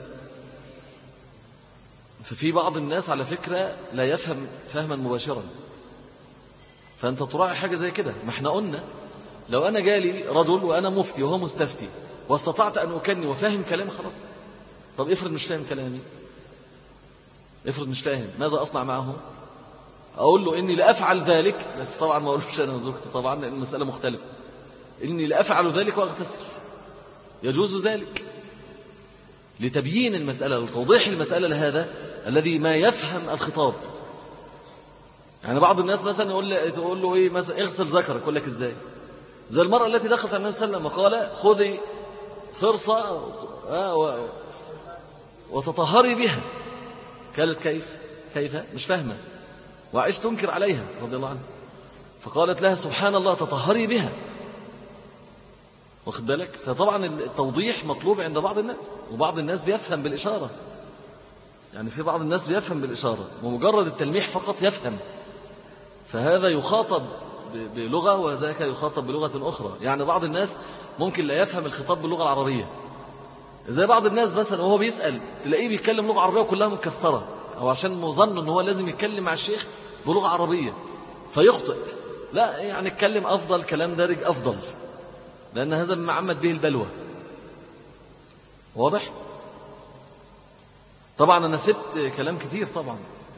ففي بعض الناس على فكرة لا يفهم فهما مباشرا، فأنت تراعي حاجة زي كده. ما احنا قلنا لو أنا جالي رجل وأنا مفتي وهو مستفتي واستطعت أن أكني وفاهم كلامي خلاص. طب افرض مش فاهم كلامي، افرض مش فاهم، ماذا أصنع معه؟ أقول له إني لأفعل ذلك، بس طبعا ما أقولوش أنا وزوجتي طبعا لأن المسألة مختلفة. إني لأفعل ذلك وأغتسل، يجوز ذلك لتبيين المسألة لتوضيح المسألة لهذا الذي ما يفهم الخطاب. يعني بعض الناس مثلا تقول له إيه مثلا اغسل ذكرك، يقول لك إزاي؟ زي المرأة التي دخلت على النبي صلى الله عليه وسلم وقال خذي فرصة وتطهري بها. قالت كيف مش فاهمة، وعائشة تنكر عليها رضي الله عنها، فقالت لها سبحان الله تطهري بها. واخد بالك؟ فطبعا التوضيح مطلوب عند بعض الناس، وبعض الناس بيفهم بالإشارة. يعني في بعض الناس بيفهم بالإشارة ومجرد التلميح فقط يفهم، فهذا يخاطب بلغة وذاك يخاطب بلغة أخرى. يعني بعض الناس ممكن لا يفهم الخطاب باللغة العربية، زي بعض الناس مثلا وهو بيسأل تلاقيه بيتكلم لغة عربية وكلها مكسرة، أو عشان مظن أنه لازم يتكلم مع الشيخ بلغة عربية فيخطئ. لا، يعني اتكلم أفضل، كلام دارج أفضل، لأن هذا مما عمت به البلوى. واضح؟ طبعا أنا سبت كلام كتير طبعا،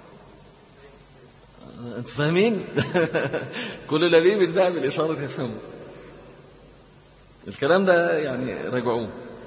أنت فاهمين؟ كل لبيب بقى بالإشارة يفهمه الكلام ده، يعني راجعوه.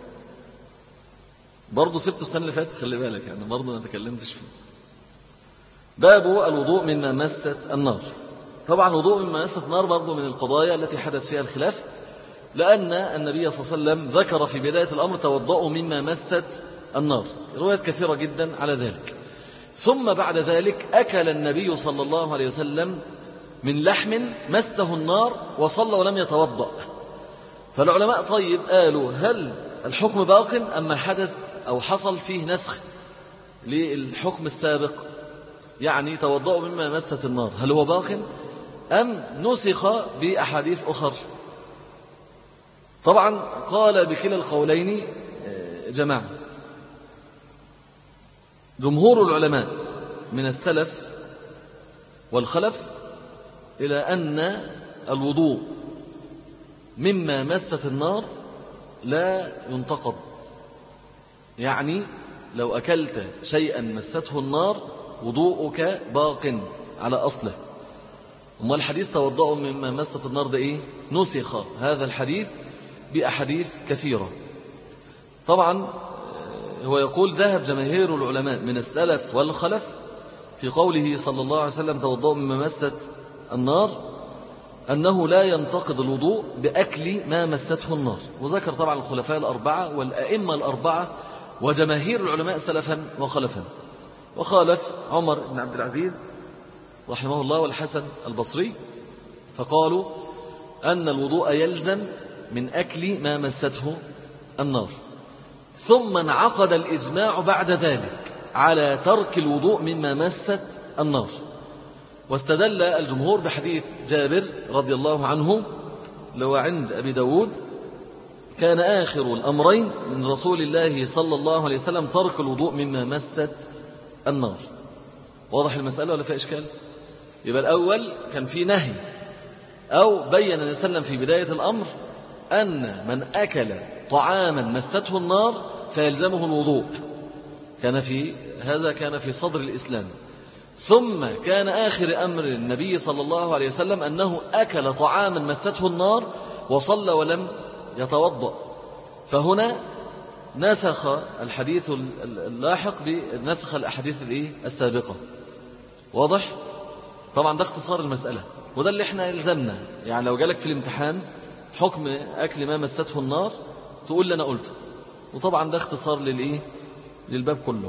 برضه سبته السنة اللي فاتت، خلي بالك، يعني برضه ما تكلمتش فيه. باب الوضوء مما مست النار. طبعا الوضوء مما مست النار برضه من القضايا التي حدث فيها الخلاف، لأن النبي صلى الله عليه وسلم ذكر في بداية الأمر توضؤوا مما مست النار، روايات كثيرة جدا على ذلك. ثم بعد ذلك أكل النبي صلى الله عليه وسلم من لحم مسه النار وصلى ولم يتوضأ. فالعلماء طيب قالوا هل الحكم باق أما حدث أو حصل فيه نسخ للحكم السابق؟ يعني توضؤوا مما مست النار، هل هو باق أم نسخ بأحاديث أخر؟ طبعا قال بكلا القولين جماعة. جمهور العلماء من السلف والخلف إلى أن الوضوء مما مست النار لا ينتقض. يعني لو أكلت شيئا مسته النار وضوءك باق على أصله. وما الحديث توضؤوا مما مست النار ده إيه؟ نسخ هذا الحديث بأحاديث كثيرة. طبعا هو يقول ذهب جماهير العلماء من السلف والخلف في قوله صلى الله عليه وسلم توضؤوا مما مست النار أنه لا ينتقض الوضوء بأكل ما مسته النار. وذكر طبعا الخلفاء الأربعة والأئمة الأربعة وجماهير العلماء سلفا وخلفا. وخالف عمر بن عبد العزيز رحمه الله والحسن البصري، فقالوا أن الوضوء يلزم من أكل ما مسته النار. ثم انعقد الإجماع بعد ذلك على ترك الوضوء مما مست النار. واستدل الجمهور بحديث جابر رضي الله عنه لو عند أبي داود كان آخر الأمرين من رسول الله صلى الله عليه وسلم ترك الوضوء مما مست النار. واضح المسألة ولا فيها إشكال؟ يبقى الأول كان في نهي، أو بين النبي صلى الله عليه وسلم في بداية الأمر أن من أكل طعاما مسته النار فيلزمه الوضوء، كان في هذا كان في صدر الإسلام. ثم كان آخر أمر النبي صلى الله عليه وسلم أنه أكل طعاما مسته النار وصلى ولم يتوضأ. فهنا نسخ الحديث اللاحق بنسخ الأحاديث السابقة. واضح؟ طبعا ده اختصار المسألة، وده اللي احنا يلزمنا. يعني لو جالك في الامتحان حكم أكل ما مسته النار تقول لي أنا قلته، وطبعا ده اختصار للباب كله.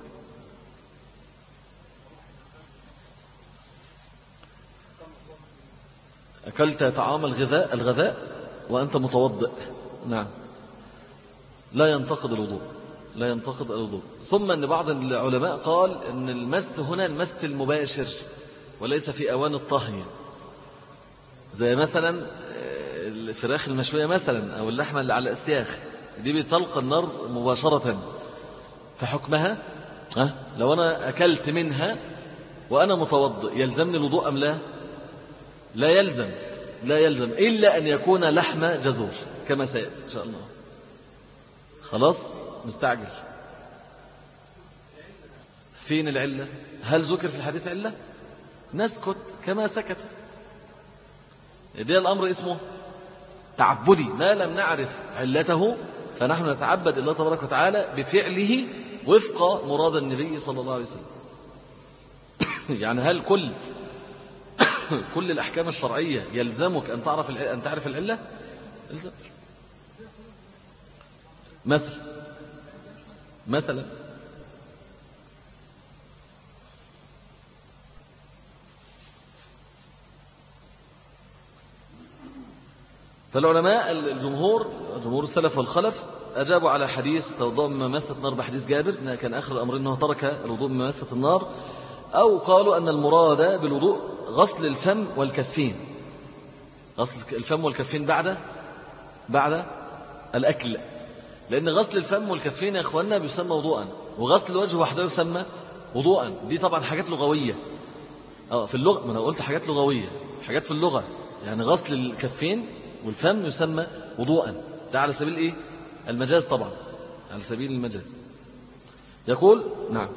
أكلت طعام الغذاء وأنت متوضئ، نعم، لا ينتقد الوضوء. ثم أن بعض العلماء قال أن المس هنا المس المباشر وليس في أوان الطهي، زي مثلا الفراخ المشوية مثلا أو اللحمة اللي على الأسياخ دي بتلقى النار مباشرة. فحكمها لو أنا أكلت منها وأنا متوضئ يلزمني الوضوء أم لا؟ لا يلزم إلا أن يكون لحم جزور كما سيأتي إن شاء الله. خلاص مستعجل. فين العلة؟ هل ذكر في الحديث علة؟ نسكت كما سكتوا. ده الأمر اسمه تعبدي، ما لم نعرف علته فنحن نتعبد الله تبارك وتعالى بفعله وفق مراد النبي صلى الله عليه وسلم. يعني هل كل الأحكام الشرعية يلزمك أن تعرف العلة؟ يلزم. مثلا فالعلماء جمهور السلف والخلف أجابوا على حديث توضؤ مما مست النار بحديث جابر، إنه كان آخر الأمر أنه ترك الوضوء مما مست النار، أو قالوا أن المراد بالوضوء غسل الفم والكفين. غسل الفم والكفين بعد الأكل، لأن غسل الفم والكفين يا أخواننا بيسمى وضوءا، وغسل الوجه وحده يسمى وضوءا. دي طبعا حاجات لغوية في اللغة، ما أنا قلت حاجات لغوية، حاجات في اللغة. يعني غسل الكفين والفم يسمى وضوءا، ده على سبيل المجاز، طبعا على سبيل المجاز. يقول نعم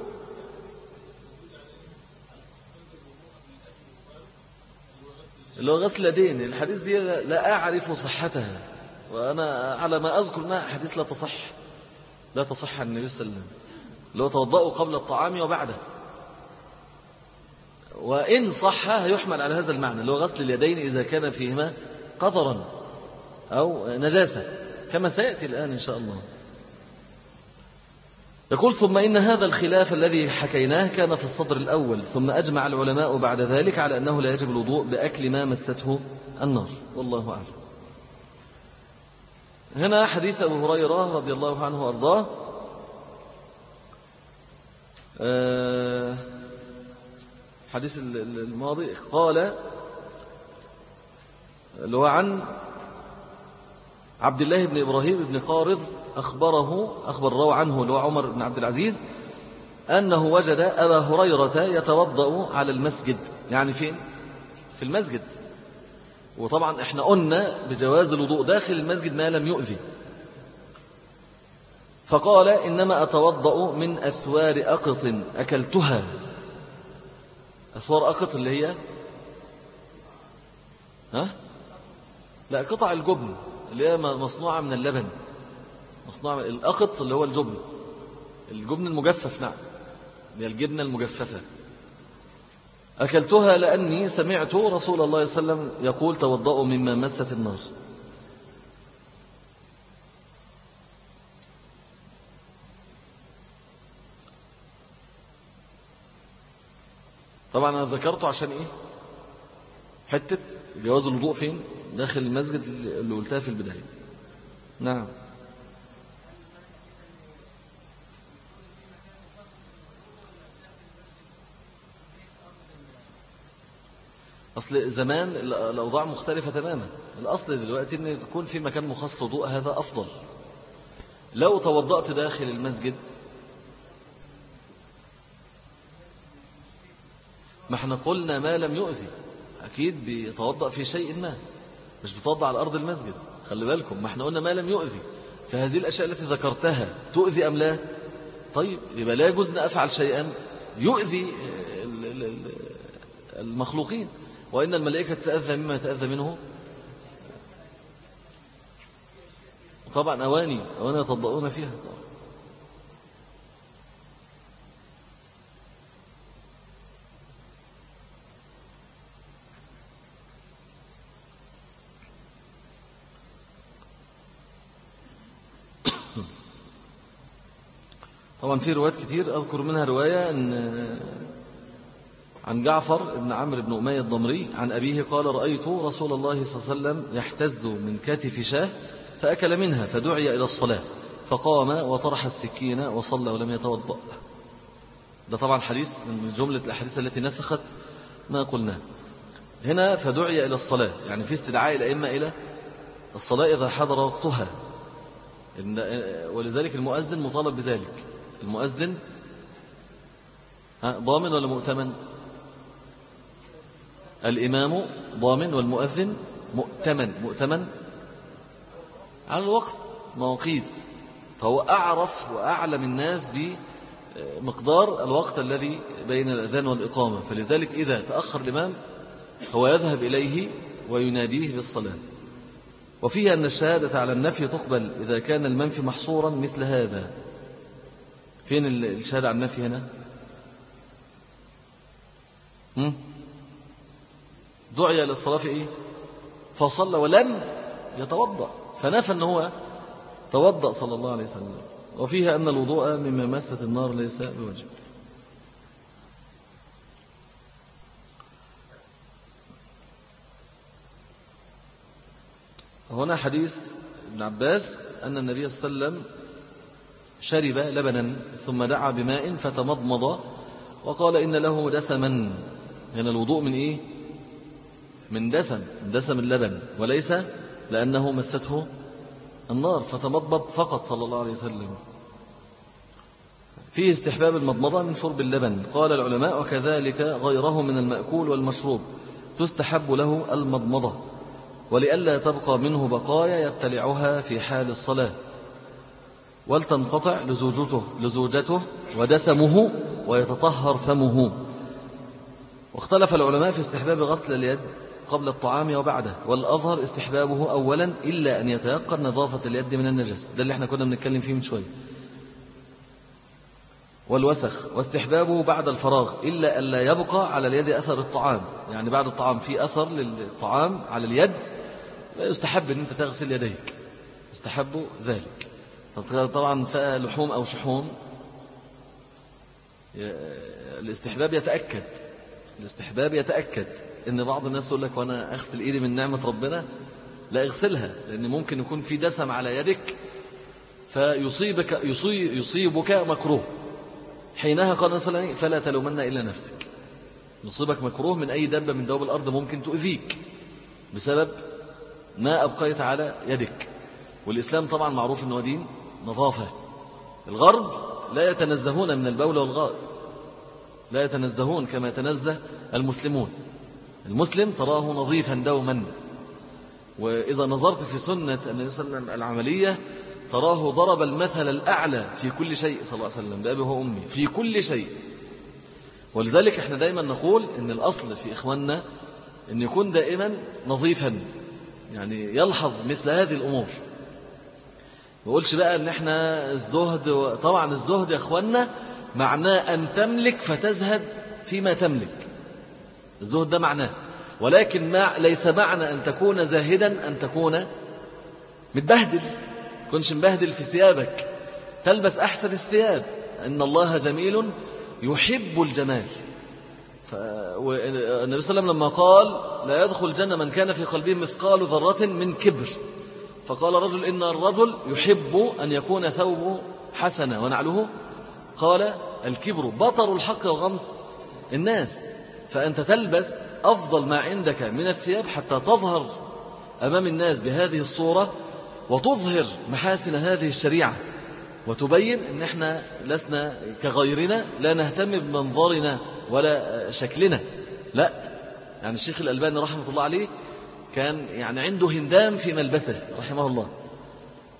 اللي هو غسل اليدين. الحديث دي لا أعرف صحتها، وأنا على ما أذكر أنها حديث لا تصح عن النبي صلى الله عليه وسلم، اللي هو توضأوا قبل الطعام وبعده. وإن صح هيحمل على هذا المعنى اللي هو غسل اليدين إذا كان فيهما قطرا أو نجاسة كما سيأتي الآن إن شاء الله. يقول ثم إن هذا الخلاف الذي حكيناه كان في الصدر الأول، ثم أجمع العلماء بعد ذلك على أنه لا يجب الوضوء بأكل ما مسته النار، والله أعلم. هنا حديث أبو هريرة رضي الله عنه وأرضاه، حديث الماضي قال اللي هو عن عبد الله بن إبراهيم بن قارض أخبر روى عنه اللي هو عمر بن عبد العزيز أنه وجد أبا هريرة يتوضأ على المسجد. يعني فين؟ في المسجد. وطبعا احنا قلنا بجواز الوضوء داخل المسجد ما لم يؤذي. فقال إنما أتوضأ من أثوار أقط أكلتها. أثوار أقط اللي هي لا، قطع الجبن اللي هي مصنوعة من اللبن، مصنوعة الأقط اللي هو الجبن المجفف، نعم، هي الجبنة المجففة. أكلتها لأني سمعت رسول الله صلى الله عليه وسلم يقول توضأوا مما مست النار. طبعا أنا ذكرته عشان حتة جواز الوضوء فين؟ داخل المسجد اللي قلتها في البداية. نعم. أصل زمان الأوضاع مختلفة تماما. الأصل دلوقتي أن يكون في مكان مخصص للوضوء، هذا أفضل. لو توضأت داخل المسجد ما احنا قلنا ما لم يؤذي، أكيد بيتوضأ في شيء ما، مش بيتوضأ على أرض المسجد. خلي بالكم، ما احنا قلنا ما لم يؤذي، فهذه الأشياء التي ذكرتها تؤذي أم لا؟ طيب يبقى لا يجوز أن أفعل شيئا يؤذي المخلوقين، وإن الملائكة تتأذى مما يتأذى منه. طبعا أواني يتضاءون فيها طبعا في روايات كتير، أذكر منها رواية عن جعفر بن عمرو بن أمية الضمري عن أبيه قال: رأيت رسول الله صلى الله عليه وسلم يحتز من كتف شاه فأكل منها فدعي إلى الصلاة فقام وطرح السكين وصلى ولم يتوضأ. ده طبعا حديث من جملة الأحاديث التي نسخت ما قلناه هنا. فدعي إلى الصلاة يعني في استدعاء الأئمة إلى الصلاة إذا حضر وقتها، ولذلك المؤذن مطالب بذلك. المؤذن ضامن ولا مؤتمن؟ الإمام ضامن والمؤذن مؤتمن على الوقت، مواقيت، فهو أعرف وأعلم الناس بمقدار الوقت الذي بين الأذان والإقامة، فلذلك إذا تأخر الإمام هو يذهب إليه ويناديه بالصلاة. وفيها أن الشهادة على النفي تقبل إذا كان المنفي محصورا مثل هذا. فين الشهادة على النفي هنا؟ دعي إلى الصلاة في إيه؟ فصلى ولم يتوضأ، فنفى أنه هو توضأ صلى الله عليه وسلم. وفيها أن الوضوء مما مست النار ليس بواجب. هنا حديث ابن عباس أن النبي صلى الله عليه وسلم شرب لبنا ثم دعا بماء فتمضمض وقال إن له دسما. هنا الوضوء من إيه؟ من دسم اللبن، وليس لأنه مسته النار، فتمضمض فقط صلى الله عليه وسلم. فيه استحباب المضمضة من شرب اللبن. قال العلماء وكذلك غيره من المأكول والمشروب تستحب له المضمضة، ولئلا تبقى منه بقايا يبتلعها في حال الصلاة، ولتنقطع لزوجته ودسمه ويتطهر فمه. واختلف العلماء في استحباب غسل اليد قبل الطعام وبعده، والأظهر استحبابه أولا إلا أن يتيقن نظافة اليد من النجس. ده اللي احنا كنا بنتكلم فيه من شوية. والوسخ، واستحبابه بعد الفراغ إلا ألا يبقى على اليد أثر الطعام. يعني بعد الطعام في أثر للطعام على اليد، لا يستحب أن أنت تغسل يديك، يستحب ذلك. طبعا لحوم أو شحوم الاستحباب يتأكد إن بعض الناس يقول لك وأنا أغسل إيدي من نعمة ربنا، لا اغسلها، لأن ممكن يكون في دسم على يدك فيصيبك مكروه. حينها قال صلى الله عليه وسلم فلا تلومن إلا نفسك. يصيبك مكروه من أي دابة من دواب الأرض ممكن تؤذيك بسبب ما أبقيت على يدك. والإسلام طبعا معروف أنه دين نظافة. الغرب لا يتنزهون من البول والغائط، لا يتنزهون كما يتنزه المسلمون. المسلم تراه نظيفا دوما، وإذا نظرت في سنة النبي صلى الله عليه وسلم العملية تراه ضرب المثل الأعلى في كل شيء صلى الله عليه وسلم، بأبي وأمي في كل شيء. ولذلك احنا دائما نقول ان الأصل في إخواننا أن يكون دائما نظيفا، يعني يلحظ مثل هذه الأمور. ما يقولش بقى ان احنا الزهد، طبعا الزهد يا إخواننا معناه أن تملك فتزهد فيما تملك، الزهد ده معناه، ولكن ليس معنى أن تكون زاهدا أن تكون متبهدل، كنش مبهدل في ثيابك، تلبس أحسن الثياب. إن الله جميل يحب الجمال. والنبي صلى الله عليه وسلم لما قال لا يدخل الجنة من كان في قلبه مثقال ذرة من كبر، فقال رجل إن الرجل يحب أن يكون ثوبه حسنا ونعله، قال الكبر بطر الحق وغمط الناس. فأنت تلبس أفضل ما عندك من الثياب حتى تظهر أمام الناس بهذه الصورة، وتظهر محاسن هذه الشريعة، وتبين أن احنا لسنا كغيرنا، لا نهتم بمنظرنا ولا شكلنا. لا، يعني الشيخ الألباني رحمة الله عليه كان يعني عنده هندام في ملبسه رحمه الله،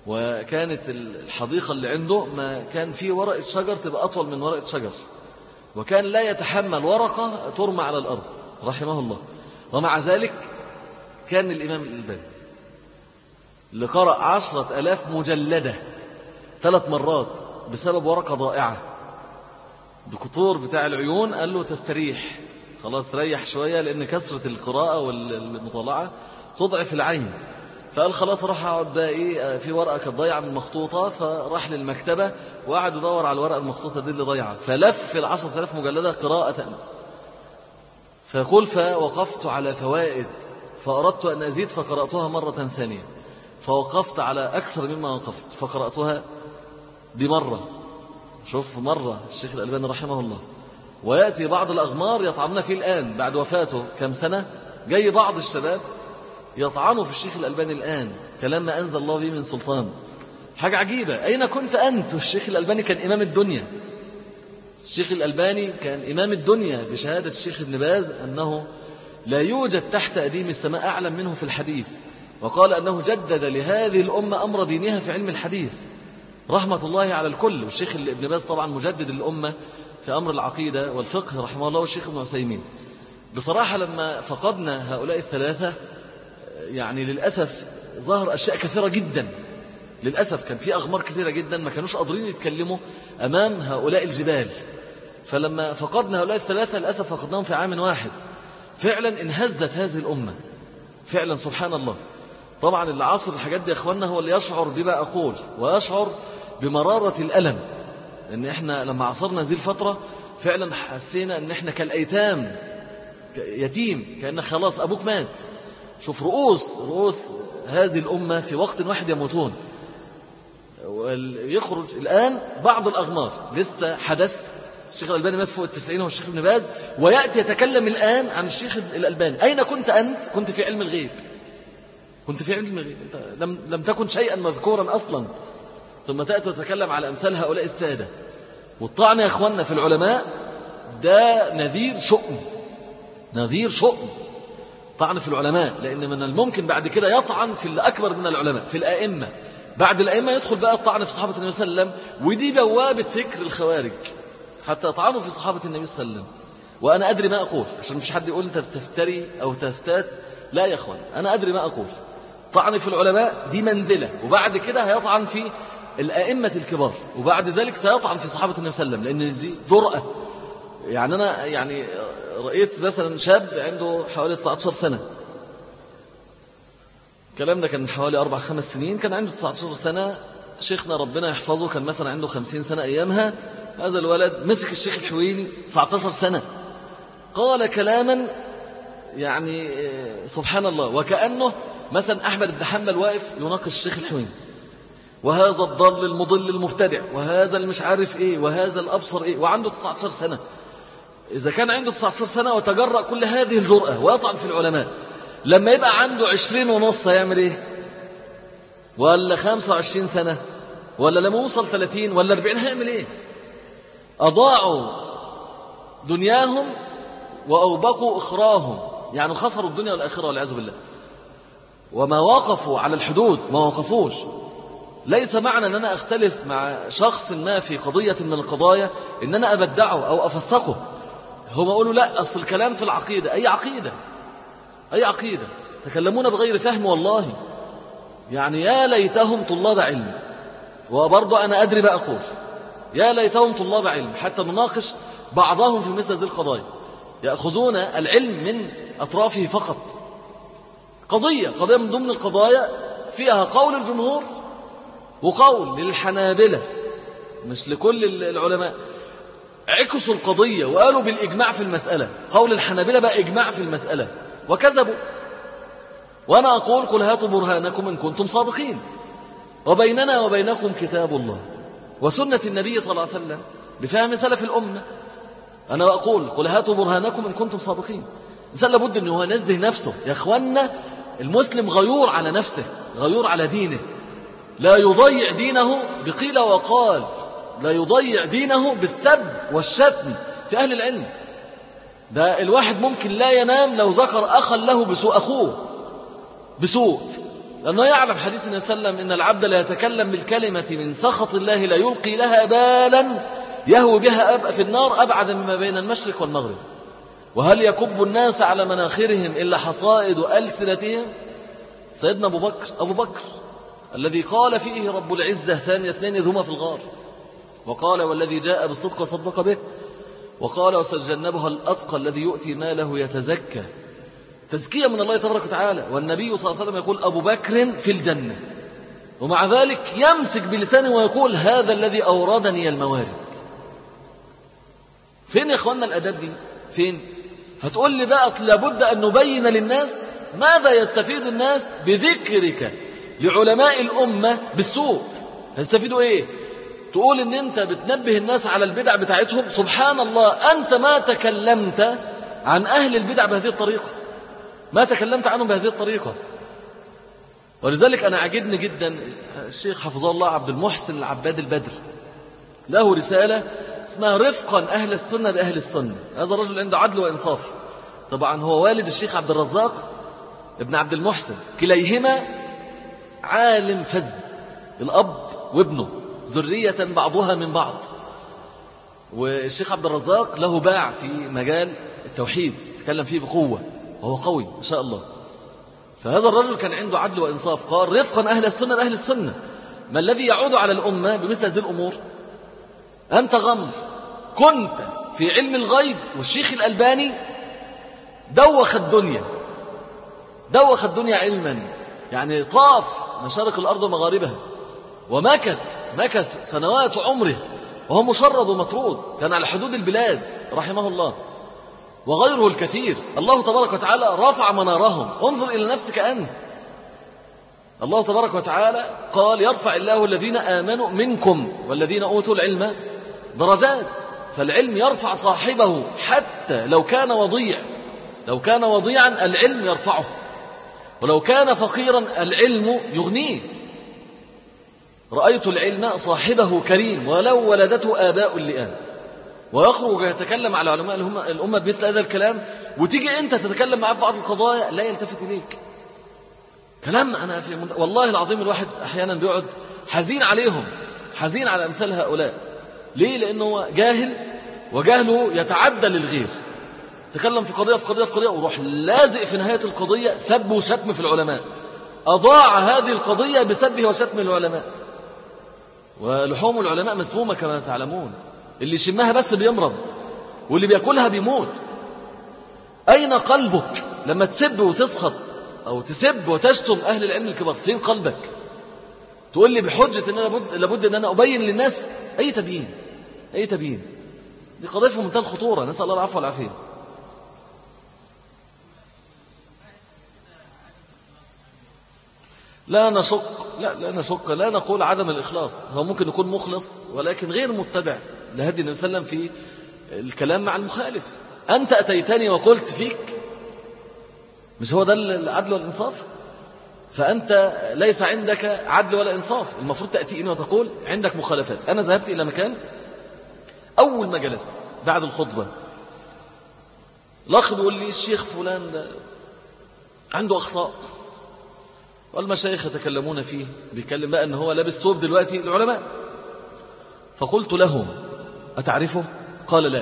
وكانت الحديقة اللي عنده ما كان فيه ورقة شجر تبقى أطول من ورقة شجر، وكان لا يتحمل ورقة ترمى على الأرض رحمه الله. ومع ذلك كان الإمام الألباني اللي قرأ 10,000 مجلدة 3 مرات بسبب ورقة ضائعة. الدكتور بتاع العيون قال له تستريح، خلاص تريح شوية، لأن كثرة القراءة والمطالعة تضعف العين. فقال خلاص راح أقعد بقى إيه، في ورقة كانت ضايعة من مخطوطة، فراح للمكتبة وقعد يدور على الورقة المخطوطة دي اللي ضايعة، فلف 10,000 مجلدة قراءة. فقل فوقفت على فوائد فأردت أن أزيد فقرأتها مرة ثانية، فوقفت على أكثر مما وقفت فقرأتها دي مرة. شوف مرة الشيخ الألباني رحمه الله. ويأتي بعض الأغمار يطعنون فيه الآن بعد وفاته كم سنة، جاي بعض الشباب يطعنوا في الشيخ الألباني الآن كلام ما أنزل الله به من سلطان. حاجة عجيبة، أين كنت أنت؟ الشيخ الألباني كان إمام الدنيا. الشيخ الألباني كان إمام الدنيا بشهادة الشيخ ابن باز أنه لا يوجد تحت أديم السماء أعلم منه في الحديث، وقال أنه جدد لهذه الأمة أمر دينها في علم الحديث رحمة الله على الكل. والشيخ ابن باز طبعا مجدد الأمة في أمر العقيدة والفقه رحمه الله، والشيخ ابن عثيمين. بصراحة لما فقدنا هؤلاء الثلاثة يعني للأسف ظهر أشياء كثيرة جدا. للأسف كان في أغمار كثيرة جدا ما كانوش قادرين يتكلموا أمام هؤلاء الجبال. فلما فقدنا هؤلاء الثلاثة للأسف فقدناهم في عام واحد، فعلا انهزت هذه الأمة فعلا سبحان الله. طبعا اللي عاصر الحاجات دي يا أخوانا هو اللي يشعر بما أقول ويشعر بمرارة الألم، لأن إحنا لما عاصرنا هذه الفترة فعلا حسينا أن إحنا كالأيتام، يتيم، كأن خلاص أبوك مات. شوف رؤوس هذه الأمة في وقت واحد يموتون، ويخرج الآن بعض الأغمار. لسه حدث الشيخ الألباني مات فوق 90 والشيخ ابن باز، ويأتي يتكلم الآن عن الشيخ الألباني. أين كنت أنت؟ كنت في علم الغيب، كنت في علم الغيب، أنت لم تكن شيئا مذكورا أصلا، ثم تأتي وتتكلم على أمثال هؤلاء السادة. والطعن يا أخوانا في العلماء ده نذير شؤم طعن في العلماء، لأن من الممكن بعد كده يطعن في الأكبر من العلماء، في الآئمة. بعد الآئمة يدخل بقى الطعن في صحابة النبي صلى الله عليه وسلم، ودي بوابة فكر الخوارج حتى يطعنوا في صحابة النبي صلى الله عليه وسلم. وأنا أدري ما أقول، عشان مش حد يقول أنت بتفتري أو تفتات. لا يا أخوان، أنا أدري ما أقول. طعن في العلماء دي منزلة، وبعد كده هيطعن في الآئمة الكبار، وبعد ذلك سيطعن في صحابة النبي صلى الله عليه وسلم، لأن دي جرأة. يعني أنا رأيت مثلا شاب عنده حوالي 19 سنة، الكلام ده كان حوالي 4-5 سنين، كان عنده 19 سنة. شيخنا ربنا يحفظه كان مثلا عنده 50 سنة أيامها. هذا الولد مسك الشيخ الحويني 19 سنة، قال كلاما يعني سبحان الله، وكأنه مثلا أحمد بن حنبل واقف يناقش الشيخ الحويني، وهذا الضال المضل المبتدع، وهذا المش عارف إيه، وهذا الأبصر إيه، وعنده 19 سنة. إذا كان عنده 19 سنة وتجرأ كل هذه الجرأة ويطعن في العلماء، لما يبقى عنده 20 ونص هيعمل إيه؟ ولا 25 سنة، ولا لما يوصل 30 ولا 40 هيعمل إيه؟ أضاعوا دنياهم وأوبقوا أخراهم، يعني خسروا الدنيا والآخرة والعياذ بالله. وما وقفوا على الحدود ما وقفوش. ليس معنى أن أنا أختلف مع شخص ما في قضية من القضايا أن أنا أبدعه أو أفسقه. هم يقولوا لا، أصل الكلام في العقيدة. أي عقيدة؟ تكلمون بغير فهم والله. يعني يا ليتهم طلاب علم، وبرضه أنا أدري ما أقول، يا ليتهم طلاب علم حتى نناقش بعضهم في مثل هذه القضايا. يأخذون العلم من أطرافه فقط. قضية من ضمن القضايا فيها قول الجمهور وقول للحنابلة، مش لكل العلماء. عكسوا القضية وقالوا بالإجماع في المسألة، قول الحنابلة بقى إجماع في المسألة، وكذبوا. وأنا أقول قل هاتوا برهانكم إن كنتم صادقين، وبيننا وبينكم كتاب الله وسنة النبي صلى الله عليه وسلم بفهم سلف الأمة. أنا أقول قل هاتوا برهانكم إن كنتم صادقين. إنسان لابد أنه ينزه نفسه. يا أخوانا، المسلم غيور على نفسه، غيور على دينه، لا يضيع دينه بقيل وقال، لا يضيع دينه بالسب والشتم في أهل العلم. ده الواحد ممكن لا ينام لو ذكر أخا له بسوء، أخوه بسوء، لأنه يعلم حديث النبي صلى الله عليه وسلم إن العبد لا يتكلم بالكلمة من سخط الله لا يلقي لها بالا يهوي بها في النار أبعد مما بين المشرق والمغرب. وهل يكب الناس على مناخرهم إلا حصائد ألسنتهم؟ سيدنا أبو بكر الذي قال فيه رب العزة ثاني اثنين إذ هما في الغار، وقال والذي جاء بالصدق صدق به، وقال وسيجنبها الأتقى الذي يؤتي ماله يتزكى، تزكية من الله تبارك وتعالى. والنبي صلى الله عليه وسلم يقول أبو بكر في الجنة، ومع ذلك يمسك بلسانه ويقول هذا الذي أوردني الموارد. فين يا إخواننا الأداب دي؟ فين؟ هتقول لي بقى أصل لابد أن نبين للناس. ماذا يستفيد الناس بذكرك لعلماء الأمة بالسوء؟ هيستفيدوا إيه؟ تقول إن أنت بتنبه الناس على البدع بتاعتهم. سبحان الله، أنت ما تكلمت عن أهل البدع بهذه الطريقة، ما تكلمت عنهم بهذه الطريقة. ولذلك أنا عجبني جدا الشيخ حفظه الله عبد المحسن العباد البدر، له رسالة اسمها رفقا أهل السنة بأهل السنة. هذا الرجل عنده عدل وإنصاف. طبعا هو والد الشيخ عبد الرزاق ابن عبد المحسن، كليهما عالم فز، الأب وابنه ذرية بعضها من بعض. والشيخ عبد الرزاق له باع في مجال التوحيد، تكلم فيه بقوة وهو قوي ما شاء الله. فهذا الرجل كان عنده عدل وإنصاف، قال رفقا أهل السنة بأهل السنة. ما الذي يعود على الأمة بمثل هذه الأمور؟ أنت غمر كنت في علم الغيب، والشيخ الألباني دوخ الدنيا علما، يعني طاف مشارق الأرض ومغاربها، ومكث سنوات عمره وهو مشرد ومطرود، كان على حدود البلاد رحمه الله، وغيره الكثير. الله تبارك وتعالى رفع منارهم. انظر إلى نفسك أنت. الله تبارك وتعالى قال يرفع الله الذين آمنوا منكم والذين أوتوا العلم درجات. فالعلم يرفع صاحبه حتى لو كان وضيعا العلم يرفعه، ولو كان فقيرا العلم يغنيه. رأيت العلم صاحبه كريم ولو ولدته آباء اللئام. ويخرج يتكلم على علماء الأمة بمثل هذا الكلام، وتيجي أنت تتكلم معه في بعض القضايا لا يلتفت إليك. كلام أنا والله العظيم الواحد أحيانا بيقعد حزين عليهم، حزين على أمثال هؤلاء. ليه؟ لأنه جاهل، وجهله يتعدى للغير. تكلم في قضية وروح لازق في نهاية القضية سب وشتم في العلماء. أضاع هذه القضية بسبه وشتم العلماء. ولحوم العلماء مسمومة كما تعلمون، اللي يشمها بس بيمرض، واللي بيأكلها بيموت. أين قلبك لما تسب وتسخط أو تسب وتشتم أهل العلم الكبار؟ فين قلبك؟ تقول لي بحجة أن لابد أن أنا أبين للناس. أي تبيين؟ دي قضية في منتهى الخطورة، نسأل الله العفو والعافية. لا نشك، لا نقول عدم الإخلاص. هو ممكن يكون مخلص ولكن غير متبع لهدي النبي صلى الله عليه وسلم في الكلام مع المخالف. أنت أتيتني وقلت فيك، مش هو ده العدل والإنصاف؟ فأنت ليس عندك عدل ولا إنصاف. المفروض تأتيني وتقول عندك مخالفات. أنا ذهبت إلى مكان، أول ما جلست بعد الخطبة الأخ بيقول لي الشيخ فلان عنده أخطاء، والمشايخ يتكلمون فيه، بيكلم بقى أن هو لابس ثوب دلوقتي العلماء. فقلت له أتعرفه؟ قال لا.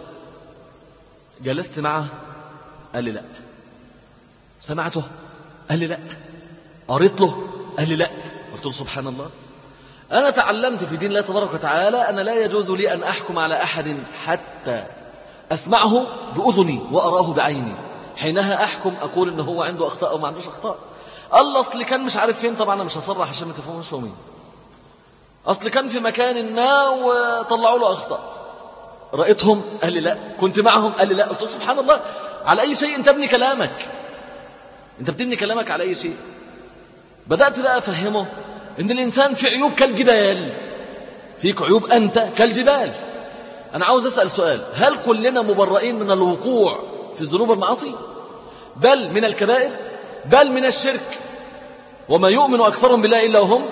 جلست معه؟ قال لي لا. سمعته؟ قال لي لا. قريت له؟ قال لي لا. قلت له سبحان الله، أنا تعلمت في دين الله تبارك وتعالى أنا لا يجوز لي أن أحكم على أحد حتى أسمعه بأذني وأراه بعيني، حينها أحكم أقول إن هو عنده أخطاء أو ما عندوش أخطاء. الله أصل كان مش عارف فين، طبعا أنا مش هصرح عشان ما تفهموش هو مين. أصل كان في مكان ما وطلعوا له أخطاء. رأيتهم؟ قال لي لا. كنت معهم؟ قال لي لا. قلت سبحان الله، على أي شيء أنت بتبني كلامك؟ أنت بتبني كلامك على أي شيء؟ بدأت بقى أفهمه إن الإنسان في عيوب كالجبال، فيك عيوب أنت كالجبال. أنا عاوز أسأل سؤال، هل كلنا مبرئين من الوقوع في الذنوب والمعاصي؟ بل من الكبائر، بل من الشرك. وما يؤمن أكثرهم بالله إلا وهم،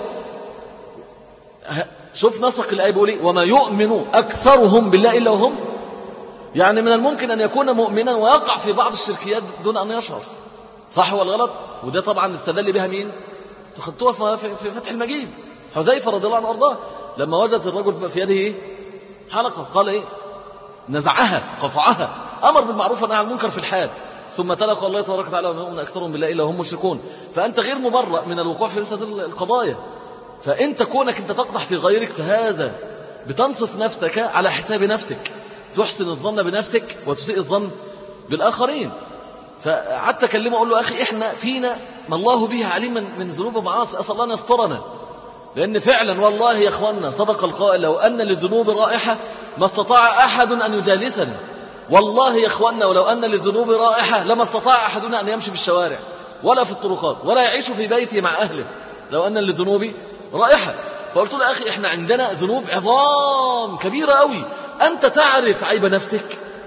شوف نسق الآية بيقول إيه؟ وما يؤمن أكثرهم بالله إلا وهم. يعني من الممكن أن يكون مؤمنا ويقع في بعض الشركيات دون أن يشعر. صح ولا غلط؟ وده طبعا استدل بها مين؟ خدتوها في فتح المجيد. حذيفة رضي الله عنه وارضاه لما وجد الرجل في يده إيه؟ حلقة، قال إيه؟ نزعها قطعها، أمر بالمعروف ونهى عن المنكر في الحال، ثم تلقى الله تبارك وتعالى وما يؤمن أكثرهم بالله إلا هم مشركون. فأنت غير مبرأ من الوقوع في مثل هذه القضايا. فأنت كونك أنت تقدح في غيرك فهذا بتنصف نفسك على حساب نفسك، تحسن الظن بنفسك وتسيء الظن بالآخرين. فقعدت أكلمه أقول له أخي إحنا فينا ما الله به عليم من ذنوب ومعاصي، أسأل الله أن يسترنا. لأن فعلا والله يا أخوانا صدق القائل لو أن للذنوب رائحة ما استطاع أحد أن يجالسنا. والله يا أخوانا ولو أن للذنوب رائحة لما استطاع أحدنا أن يمشي في الشوارع ولا في الطرقات ولا يعيش في بيته مع أهله لو أن للذنوب رائحة. فقلت له أخي إحنا عندنا ذنوب عظام كبيرة قوي، أنت تعرف عيب نفسك.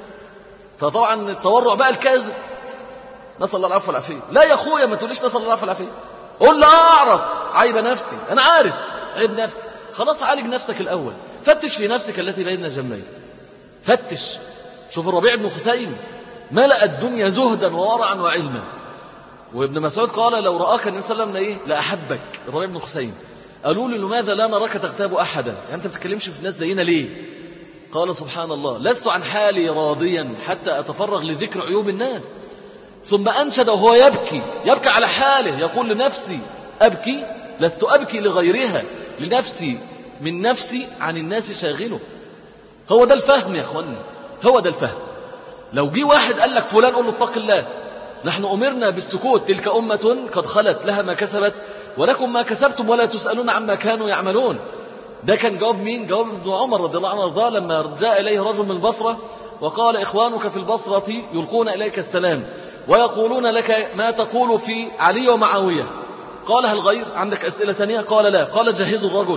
فطبعا التورع بقى الكاذب، نسأل الله العفو والعافية. لا يا أخويا ما تقوليش نسأل الله العفو والعافية، قل لا أعرف عيب نفسي، أنا عارف عيب نفسي. خلاص عالج نفسك الأول، فتش في نفسك التي بين جنبيك، فتش. شوف الربيع بن خثيم ملأ الدنيا زهدا وورعا وعلما، وابن مسعود قال لو رآك النبي صلى الله عليه وسلم إيه لأحبك. الربيع بن خثيم قالوا له لماذا لا نراك تغتاب أحدا، يعني أنت بتتكلمش في الناس زينا ليه؟ قال سبحان الله لست عن حالي راضيا حتى أتفرغ لذكر عيوب الناس. ثم أنشد وهو يبكي على حاله يقول لنفسي أبكي، لست أبكي لغيرها، لنفسي من نفسي عن الناس شاغله. هو ده الفهم يا أخواني، هو ده الفهم. لو جي واحد قال لك فلان قول له اتق الله، نحن أمرنا بالسكوت، تلك أمة قد خلت لها ما كسبت ولكم ما كسبتم ولا تسألون عما كانوا يعملون. ده كان جواب مين؟ جواب ابن عمر رضي الله عنه وارضاه لما جاء إليه رجل من البصرة وقال إخوانك في البصرة يلقون إليك السلام ويقولون لك ما تقول في علي ومعاوية. قال هل غير عندك أسئلة تانية؟ قال لا. قال جهزوا الرجل.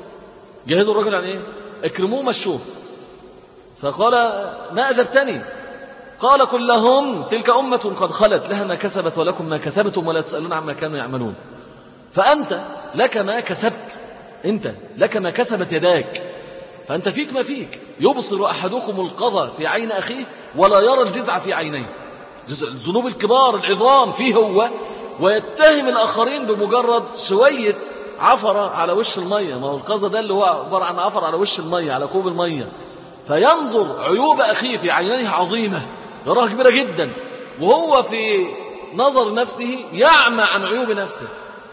جهزوا الرجل يعني إيه؟ اكرموه مشوه. فقال ما أجبتني؟ قال كلهم تلك أمة قد خلت لها ما كسبت ولكم ما كسبتم ولا تسألون عما كانوا يعملون. فأنت لك ما كسبت، أنت لك ما كسبت يداك، فأنت فيك ما فيك. يبصر أحدكم القضى في عين أخيه ولا يرى الجزع في عينيه. الذنوب الكبار العظام فيه هو، ويتهم الآخرين بمجرد شوية عفرة على وش المية. ما هو القضى ده اللي هو عبارة عن عفر على وش المية، على كوب المية. فينظر عيوب أخيه في عينيه عظيمة، يراها كبيرة جدا، وهو في نظر نفسه يعمى عن عيوب نفسه،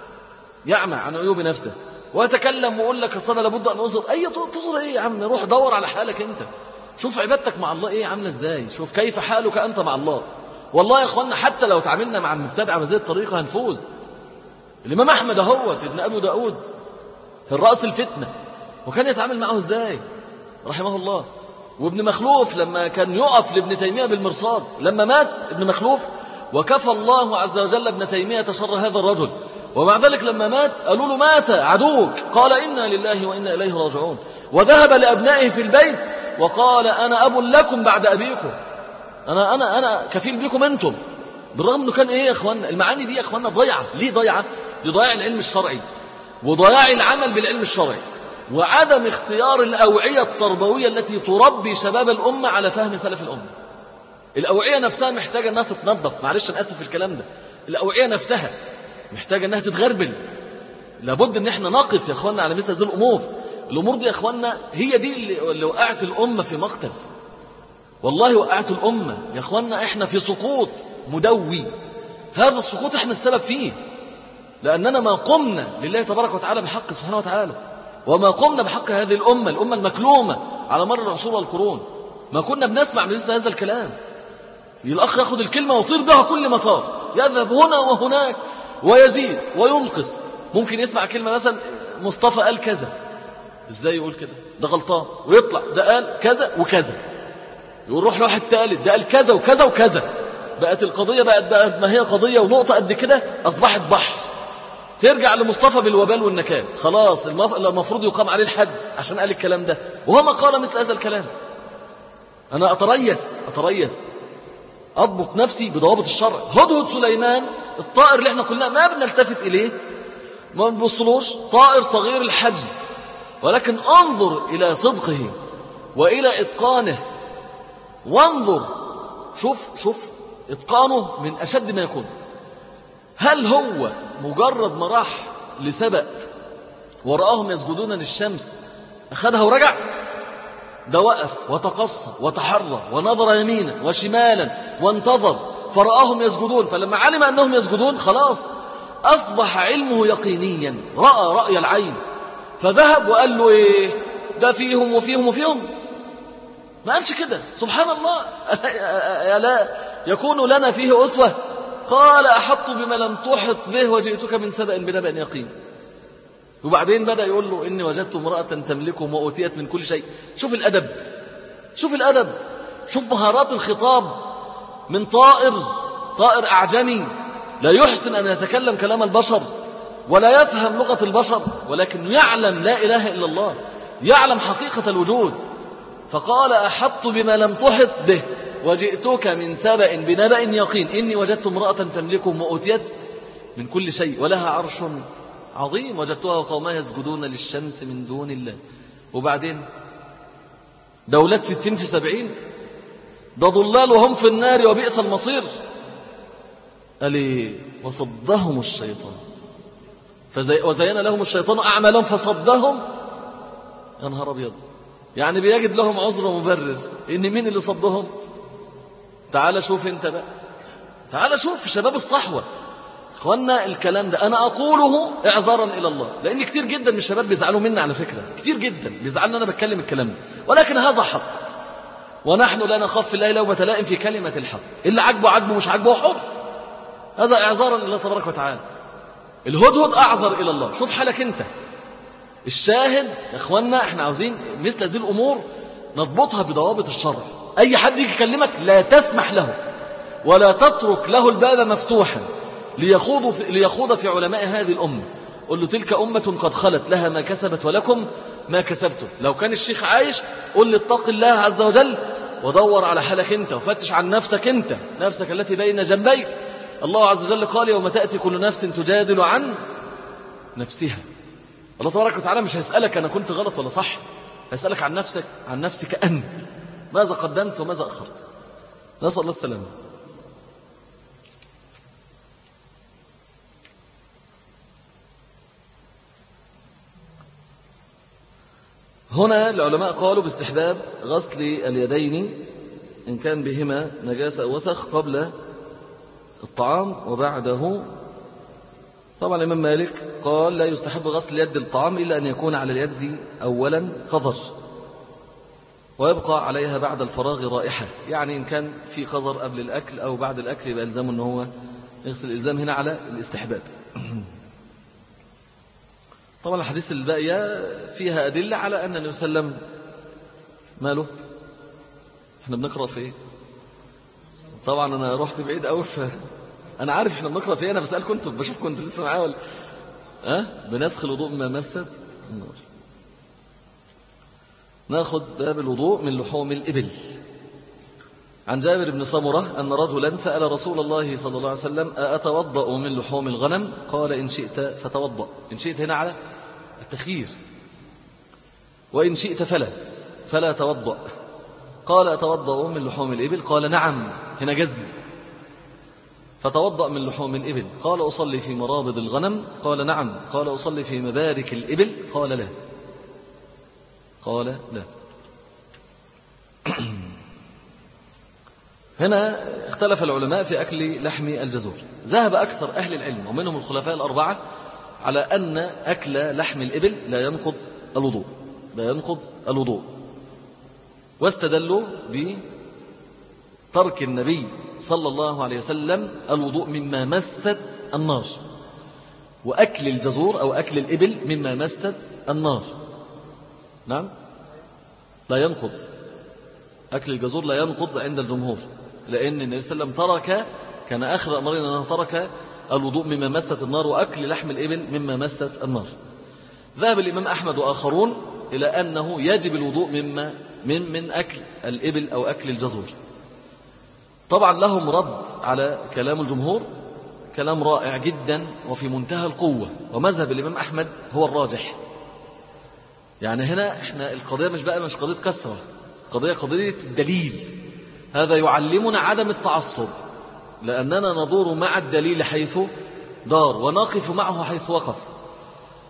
يعمى عن عيوب نفسه. ويتكلم ويقول لك أصلا لابد أن أنظر. أي تنظر إيه يا عم؟ روح دور على حالك أنت، شوف عبادتك مع الله إيه عاملة إزاي، شوف كيف حالك أنت مع الله. والله يا أخوانا حتى لو تعاملنا مع المبتدع بهذه الطريقة هنفوز. الإمام أحمد أهوت ابن أبي داود في الرأس الفتنة، وكان يتعامل معه إزاي رحمه الله. وابن مخلوف لما كان يقف لابن تيمية بالمرصاد، لما مات ابن مخلوف وكفى الله عز وجل ابن تيمية شر هذا الرجل، ومع ذلك لما مات قالوا له مات عدوك، قال إنا لله وإنا إليه راجعون. وذهب لأبنائه في البيت وقال أنا أب لكم بعد أبيكم، أنا كفيل بكم أنتم. بالرغم أنه كان إيه يا أخوانا المعاني دي يا أخوانا ضيعة. ليه ضيعة؟ لضياع العلم الشرعي وضياع العمل بالعلم الشرعي وعدم اختيار الأوعية التربوية التي تربي شباب الأمة على فهم سلف الأمة. الأوعية نفسها محتاجة أنها تتنظف، معلش أنا آسف في الكلام ده، الأوعية نفسها محتاجة أنها تتغربل. لابد أن احنا نقف يا أخوانا على مثل هذه الأمور دي يا أخوانا هي دي اللي وقعت الأمة في مقتل. والله وقعت الأمة يا أخوانا، احنا في سقوط مدوي، هذا السقوط احنا السبب فيه، لأننا ما قمنا لله تبارك وتعالى بحق سبحانه وتعالى، وما قمنا بحق هذه الأمة المكلومة على مر العصور والقرون. ما كنا بنسمع مثل هذا الكلام. الأخ يأخذ الكلمة ويطير بها كل مطار، يذهب هنا وهناك ويزيد وينقص. ممكن يسمع كلمة مثلا مصطفى قال كذا، ازاي يقول كده؟ ده غلطان. ويطلع ده قال كذا وكذا، يروح لواحد ثالث ده قال كذا وكذا وكذا. بقت القضية بقت ما هي قضية ونقطة قد كده، أصبحت بحر. ترجع لمصطفى بالوبال والنكال، خلاص المفروض يقام عليه الحد عشان قال الكلام ده، وهو ما قال مثل هذا الكلام. أنا أتريس أضبط نفسي بضوابط الشرع. هدهد سليمان الطائر اللي احنا كلنا ما بنلتفت إليه، ما بنبصلوش، طائر صغير الحجم، ولكن انظر إلى صدقه وإلى إتقانه، وانظر شوف إتقانه من أشد ما يكون. هل هو مجرد ما راح لسبأ ورآهم يسجدون للشمس أخذها ورجع؟ ده وقف وتقصى وتحرى ونظر يمينا وشمالا وانتظر فرآهم يسجدون، فلما علم أنهم يسجدون خلاص أصبح علمه يقينيا، رأى رأي العين، فذهب وقال له إيه؟ ده فيهم وفيهم وفيهم؟ ما قالش كده. سبحان الله. لا يكون لنا فيه أسوة. قال أحط بما لم تحط به وجئتك من سبأ بنبأ يقين. وبعدين بدأ يقول له إني وجدت امرأة تملكهم وأوتيت من كل شيء. شوف الأدب، شوف الأدب، شوف مهارات الخطاب من طائر أعجمي لا يحسن أن يتكلم كلام البشر ولا يفهم لغة البشر، ولكن يعلم لا إله إلا الله، يعلم حقيقة الوجود. فقال أحط بما لم تحط به وجئتك من سبأ بنبأ يقين إني وجدت امرأة تملكهم وأوتيت من كل شيء ولها عرش عظيم وجدتها وقومها يسجدون للشمس من دون الله. وبعدين دولة 60 في 70، ده ضلال وهم في النار وبئس المصير. قال لي وصدهم الشيطان وزين لهم الشيطان أعمالهم فصدهم. يا نهار أبيض، يعني بيجد لهم عذر مبرر إن مين اللي صدهم؟ تعال شوف انت بقى، تعال شوف شباب الصحوة. اخوانا الكلام ده أنا أقوله إعذارا إلى الله، لأن كتير جدا من الشباب بيزعلوا مني على فكرة، كتير جدا بيزعلنا أنا بتكلم الكلام ده، ولكن هذا حق، ونحن لا نخاف في الله لومة لائم في كلمة الحق. اللي عجبه عجبه، مش عجبه حر. هذا إعذارا إلى الله تبارك وتعالى. الهدهد أعذر إلى الله. شوف حالك أنت. الشاهد يا اخوانا احنا عاوزين مثل هذه الأمور نضبطها بضوابط الشرع. أي حد يجي يكلمك لا تسمح له ولا تترك له الباب مفتوحا ليخوض في علماء هذه الأمة. قل له تلك أمة قد خلت لها ما كسبت ولكم ما كسبتم. لو كان الشيخ عايش قل لي اتق الله عز وجل ودور على حالك أنت وفتش عن نفسك أنت، نفسك التي بين جنبيك. الله عز وجل قال يوم تأتي كل نفس تجادل عن نفسها. الله تبارك وتعالى مش هيسألك أنا كنت غلط ولا صح، هيسألك عن نفسك، عن نفسك أنت، ماذا قدمت وماذا أخرت. نسأل الله السلامة. هنا العلماء قالوا باستحباب غسل اليدين إن كان بهما نجاسة أو وسخ قبل الطعام وبعده. طبعا الإمام مالك قال لا يستحب غسل اليد للطعام إلا أن يكون على اليد أولا قذر ويبقى عليها بعد الفراغ رائحة، يعني إن كان في قذر قبل الأكل أو بعد الأكل يبقى إلزامه أنه هو يغسل. الإلزام هنا على الاستحباب. طبعا الحديث الباقية فيها أدلة على أن النبي صلى الله عليه وسلم ماله. احنا بنقرأ في ايه؟ طبعا أنا رحت بعيد أوي، أنا عارف احنا بنقرأ في ايه، أنا بسأل كنت بشوف كنت لسه معاه ولا بنسخ الوضوء مما مست النار. ناخذ باب الوضوء من لحوم الإبل. عن جابر بن سمرة أن رجلا سأل رسول الله صلى الله عليه وسلم أتوضأ من لحوم الغنم؟ قال إن شئت فتوضأ. إن شئت هنا على التخيير، وإن شئت فلا توضأ. قال أتوضأ من لحوم الإبل؟ قال نعم، هنا جزم. فتوضأ من لحوم الإبل. قال أصلي في مرابض الغنم؟ قال نعم. قال أصلي في مبارك الإبل؟ قال لا. قال لا. هنا اختلف العلماء في أكل لحم الجزور. ذهب أكثر أهل العلم ومنهم الخلفاء الأربعة على أن أكل لحم الإبل لا ينقض الوضوء، لا ينقض الوضوء، واستدلوا بترك النبي صلى الله عليه وسلم الوضوء مما مست النار، وأكل الجزور أو أكل الإبل مما مست النار. نعم لا ينقض أكل الجزور، لا ينقض عند الجمهور، لأن النبي صلى الله عليه وسلم ترك، كان آخر أمرنا أنه ترك الوضوء مما مست النار وأكل لحم الإبل مما مست النار. ذهب الإمام أحمد وآخرون إلى أنه يجب الوضوء من أكل الإبل أو أكل الجزور. طبعا لهم رد على كلام الجمهور، كلام رائع جدا وفي منتهى القوة، ومذهب الإمام أحمد هو الراجح. يعني هنا احنا القضية مش قضية كثرة، قضية الدليل. هذا يعلمنا عدم التعصب، لأننا ندور مع الدليل حيث دار ونقف معه حيث وقف.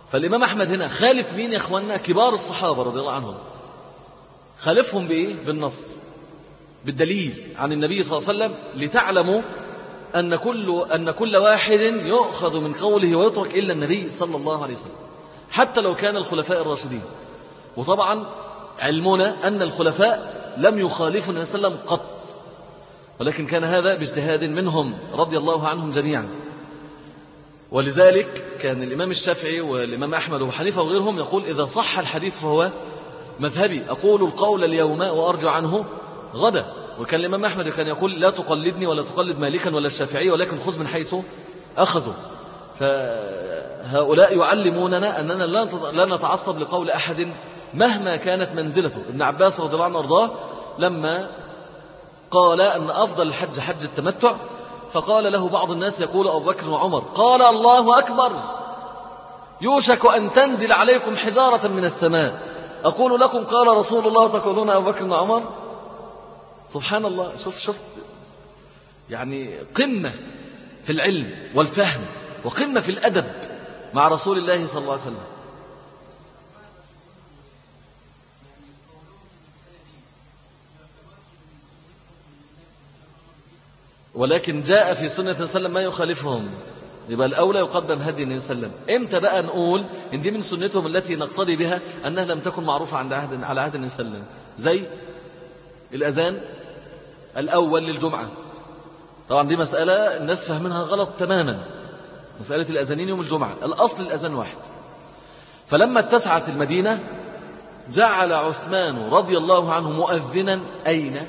فالإمام أحمد هنا خالف مين يا أخوانا؟ كبار الصحابة رضي الله عنهم. خالفهم بإيه؟ بالنص، بالدليل عن النبي صلى الله عليه وسلم، لتعلموا أن كل واحد يؤخذ من قوله ويترك إلا النبي صلى الله عليه وسلم، حتى لو كان الخلفاء الراشدين. وطبعا علمنا أن الخلفاء لم يخالفوا النبي صلى الله عليه وسلم قط، ولكن كان هذا باجتهاد منهم رضي الله عنهم جميعا. ولذلك كان الإمام الشافعي والإمام أحمد وحنيفة وغيرهم يقول إذا صح الحديث فهو مذهبي، أقول القول اليوم وأرجع عنه غدا. وكان الإمام أحمد كان يقول لا تقلدني ولا تقلد مالكا ولا الشافعي، ولكن خذ من حيث أخذوا. فهؤلاء يعلموننا أننا لا نتعصب لقول أحد مهما كانت منزلته. ابن عباس رضي الله عنه وارضاه لما قال أن أفضل الحج حج التمتع، فقال له بعض الناس يقول أبو بكر وعمر، قال الله أكبر يوشك أن تنزل عليكم حجارة من السماء، أقول لكم قال رسول الله تقولون أبو بكر وعمر. سبحان الله. شوف يعني قمة في العلم والفهم وقمة في الأدب مع رسول الله صلى الله عليه وسلم. ولكن جاء في سنة النبي صلى الله عليه وسلم ما يخالفهم، يبقى الأولى يقدم هدي النبي صلى الله عليه وسلم. إمتى بقى نقول إن دي من سنتهم التي نقتضي بها أنها لم تكن معروفة على عهد النبي صلى الله عليه وسلم؟ زي الأذان الأول للجمعة. طبعا دي مسألة الناس فهمناها غلط تماما، مسألة الأذانين يوم الجمعة. الأصل الأذان واحد. فلما اتسعت المدينة جعل عثمان رضي الله عنه مؤذنا أين؟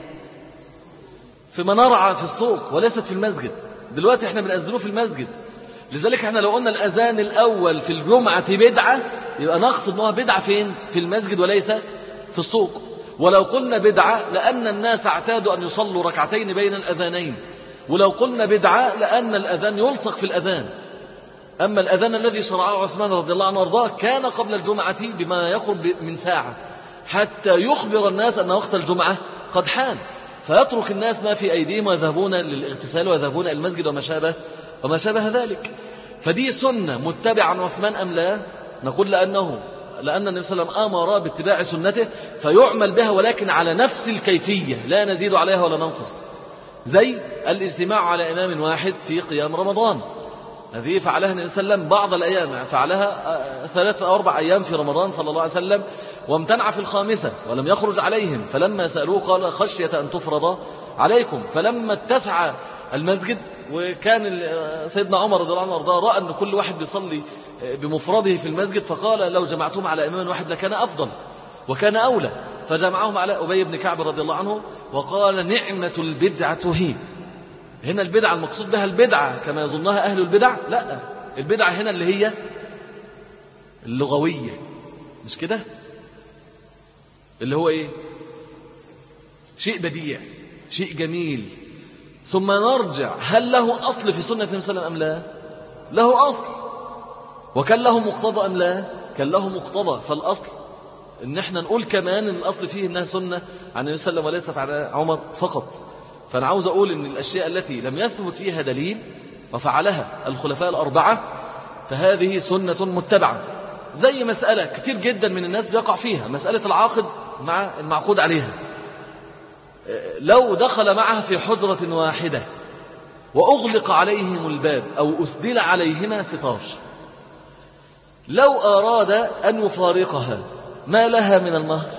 في منارة في السوق وليست في المسجد. دلوقتي احنا بنأذنه في المسجد. لذلك احنا لو قلنا الأذان الأول في الجمعة بدعة، يبقى نقصد أنها بدعة فين؟ في المسجد وليس في السوق. ولو قلنا بدعة لأن الناس اعتادوا أن يصلوا ركعتين بين الأذانين، ولو قلنا بدعة لأن الأذان يلصق في الأذان. أما الأذان الذي شرعه عثمان رضي الله عنه وارضاه كان قبل الجمعة بما يقرب من ساعة، حتى يخبر الناس أن وقت الجمعة قد حان، فيترك الناس ما في أيديهم ويذهبون للاغتسال ويذهبون إلى المسجد وما شابه ذلك. فدي سنة متبعة عن عثمان أم لا؟ نقول لأن النبي صلى الله عليه وسلم أمر باتباع سنته فيعمل بها، ولكن على نفس الكيفية لا نزيد عليها ولا ننقص. زي الاجتماع على إمام واحد في قيام رمضان، هذه فعلها النبي صلى الله عليه وسلم بعض الأيام، فعلها 3 أو 4 أيام في رمضان صلى الله عليه وسلم، وامتنع في ال5 ولم يخرج عليهم. فلما سألوه قال خشية أن تفرض عليكم. فلما اتسع المسجد وكان سيدنا عمر رضي الله عنه وارضاه رأى أن كل واحد بيصلي بمفرده في المسجد، فقال لو جمعتهم على إمام واحد لكان أفضل وكان أولى، فجمعهم على أبي بن كعب رضي الله عنه وقال نعمة البدعة هي. هنا البدعة المقصود بها البدعة كما يظنها أهل البدع، لا، البدعة هنا اللي هي اللغوية، مش كده؟ اللي هو إيه؟ شيء بديع، شيء جميل، ثم نرجع هل له أصل في سنة النبي صلى الله عليه وسلم أم لا؟ له أصل. وكان له مقتضى أم لا؟ كان له مقتضى. فالأصل إن احنا نقول كمان إن الأصل فيه إنها سنة عن النبي صلى الله عليه وسلم وليست على عمر فقط. فأنا عاوز أقول إن الأشياء التي لم يثبت فيها دليل وفعلها الخلفاء ال4 فهذه سنة متبعة. زي مسألة كتير جدا من الناس بيقع فيها، مسألة العاقد مع المعقود عليها. لو دخل معها في حجرة واحدة وأغلق عليهم الباب أو أسدل عليهما ستار، لو أراد أن يفارقها ما لها من المهر؟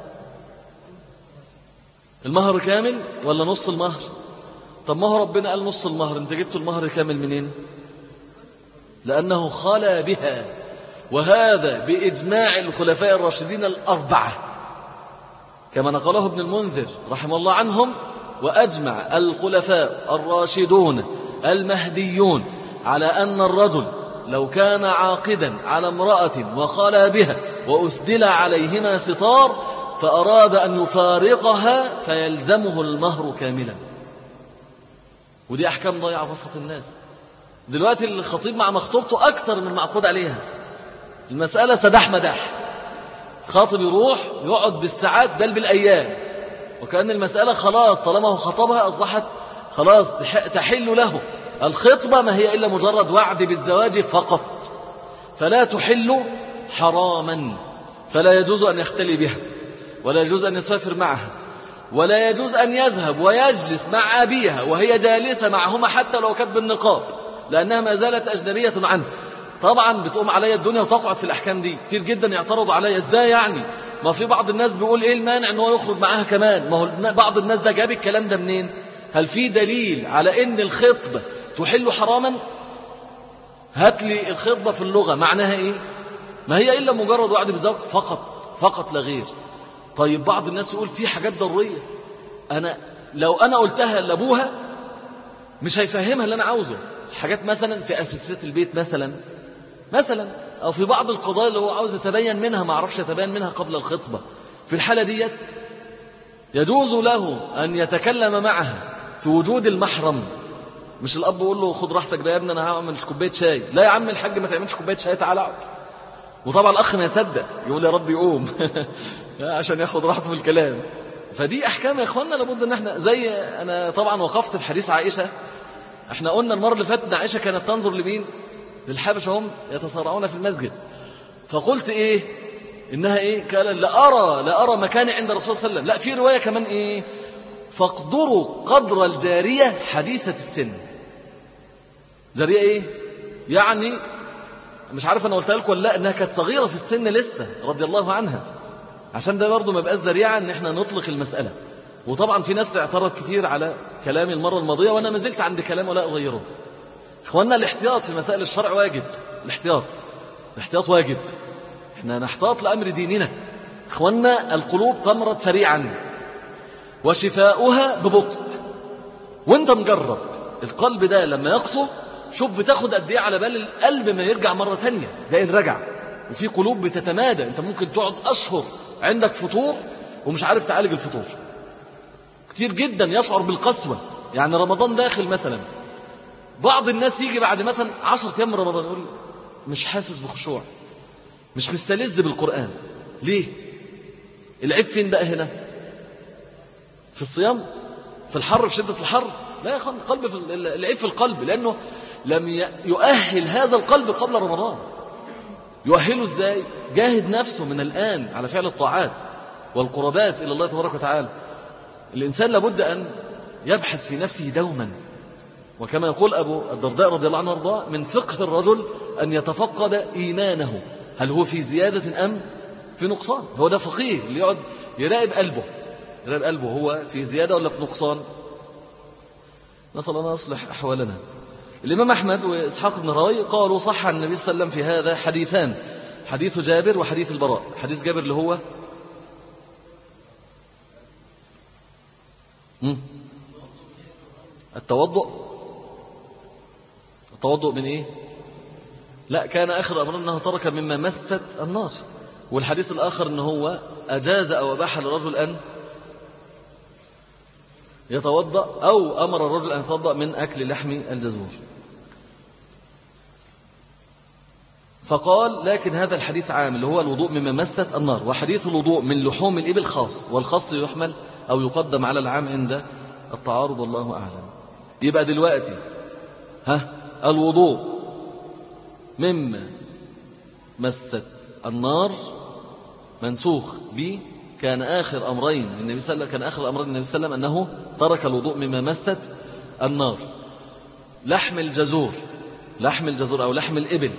المهر كامل ولا نص المهر؟ طب ما هو ربنا قال نص المهر، انت جبت المهر كامل منين؟ لأنه خلا بها، وهذا بإجماع الخلفاء الراشدين ال4 كما نقله ابن المنذر رحمه الله عنهم. وأجمع الخلفاء الراشدون المهديون على أن الرجل لو كان عاقدا على امرأة وخلا بها وأسدل عليهما ستار فأراد أن يفارقها فيلزمه المهر كاملا. ودي أحكام ضيعة وسط الناس دلوقتي. الخطيب مع مخطوبته أكتر من معقود عليها، المسألة سداح مداح، خاطب يروح يقعد بالساعات بل بالأيام، وكأن المسألة خلاص طالما هو خطبها أصبحت خلاص تحل له الخطبة، ما هي إلا مجرد وعد بالزواج فقط. فلا تحل حراما، فلا يجوز أن يختلي بها، ولا يجوز أن يسافر معها، ولا يجوز أن يذهب ويجلس مع أبيها وهي جالسة معهما حتى لو كانت بالنقاب، لأنها ما زالت أجنبية عنه. طبعا بتقوم علي الدنيا وتقعد في الأحكام دي كتير جدا، يعترضوا علي إزاي يعني؟ ما في بعض الناس بيقول إيه المانع أنه يخرج معها كمان؟ ما هو بعض الناس ده جاب الكلام ده منين؟ هل في دليل على أن الخطبة تحل حراما؟ هات لي الخطبة في اللغة معناها إيه؟ ما هي إلا مجرد وعد بالزواج فقط لا غير. طيب بعض الناس يقول في حاجات ضرورية، لو أنا قلتها لأبوها مش هيفهمها اللي أنا عاوزه. حاجات مثلا في أساسيات البيت مثلا أو في بعض القضايا اللي هو عاوز يتبين منها ما عرفش يتبين منها قبل الخطبة. في الحالة ديت يجوز له أن يتكلم معها في وجود المحرم. مش الأب يقول له خد راحتك بقى يا ابني أنا هعمل كوباية شاي، لا يا عم الحاج ما تعملش كوباية شاي تعال اقعد. وطبعا الأخ ما يصدق يقول يا رب يقوم عشان ياخد راحته في الكلام. فدي أحكام يا إخواننا لابد أن احنا زي أنا طبعا وقفت في حديث عائشة. احنا قلنا المرة اللي فاتت عائشة كانت تنظر لمين؟ للحبشة هم يتصارعون في المسجد. فقلت إيه؟ إنها إيه؟ قال لا أرى مكاني عند الرسول صلى الله عليه وسلم. لا في رواية كمان إيه؟ فاقدروا قدر الجارية حديثة السن. جارية إيه؟ يعني مش عارف أنا قلتها لكم ولا لا، إنها كانت صغيرة في السن لسه رضي الله عنها، عشان ده برضو ما يبقاش ذريعة إن إحنا نطلق المسألة. وطبعا في ناس اعترض كتير على كلامي المرة الماضية، وأنا ما زلت عند كلام ولا أغيره. إخواننا الاحتياط في مسائل الشرع واجب، الاحتياط واجب. إحنا نحتاط لأمر ديننا. إخواننا القلوب تمرض سريعا وشفاؤها ببطء، وانت مجرب القلب ده لما يقسو شوف بتاخد قد ايه على بال القلب ما يرجع مرة تانية. ده إن رجع. وفي قلوب بتتمادى، انت ممكن تقعد أشهر عندك فطور ومش عارف تعالج الفطور. كتير جدا يشعر بالقسوة. يعني رمضان داخل مثلا، بعض الناس يجي بعد مثلا 10 أيام من رمضان يقول مش حاسس بخشوع، مش مستلذ بالقرآن. ليه؟ العيب فين بقى هنا؟ في الصيام؟ في الحر، في شدة الحر؟ لا يا أخوان، العيب في القلب، لأنه لم يؤهل هذا القلب قبل رمضان. يؤهله إزاي؟ جاهد نفسه من الآن على فعل الطاعات والقربات إلى الله تبارك وتعالى. الإنسان لابد أن يبحث في نفسه دوما، وكما يقول أبو الدرداء رضي الله عنه وارضاه من فقه الرجل أن يتفقد إيمانه، هل هو في زيادة أم في نقصان. هو ده فقيه اللي يقعد يراقب قلبه هو في زيادة ولا في نقصان. نسأل الله يصلح أحوالنا. الإمام أحمد وإسحاق بن راوي قالوا صح عن النبي صلى الله عليه وسلم في هذا حديثان، حديث جابر وحديث البراء. حديث جابر اللي هو التوضؤ من إيه؟ لا، كان آخر أمر أنه ترك مما مست النار. والحديث الآخر أنه هو أجاز أو أباح للرجل أن يتوضأ، أو أمر الرجل أن يتوضأ من أكل لحم الجزور. فقال لكن هذا الحديث عام اللي هو الوضوء مما مست النار، وحديث الوضوء من لحوم الإبل خاص، والخاص يحمل أو يقدم على العام عند التعارض، والله أعلم. يبقى دلوقتي الوضوء مما مست النار منسوخ به. كان آخر أمرين النبي صلى الله عليه وسلم أنه ترك الوضوء مما مست النار. لحم الجزور أو لحم الإبل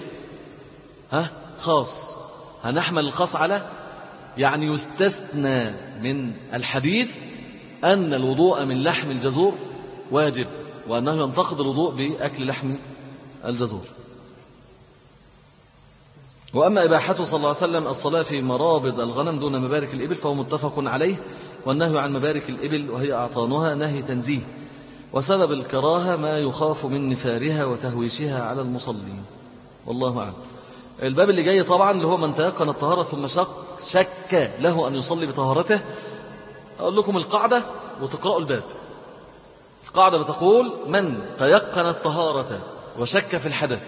خاص، هنحمل الخاص على يعني يستثنى من الحديث أن الوضوء من لحم الجزور واجب، وأنه ينتقض الوضوء بأكل لحم الجزور. وأما إباحته صلى الله عليه وسلم الصلاة في مرابض الغنم دون مبارك الإبل فهو متفق عليه، والنهي عن مبارك الإبل وهي أعطانها نهي تنزيه، وسبب الكراهة ما يخاف من نفارها وتهويشها على المصلين، والله أعلم. الباب اللي جاي طبعا اللي هو من تيقن الطهارة ثم شك له أن يصلي بطهارته. أقول لكم القاعدة وتقرأوا الباب. القاعدة بتقول من تيقن الطهارة وشك في الحدث،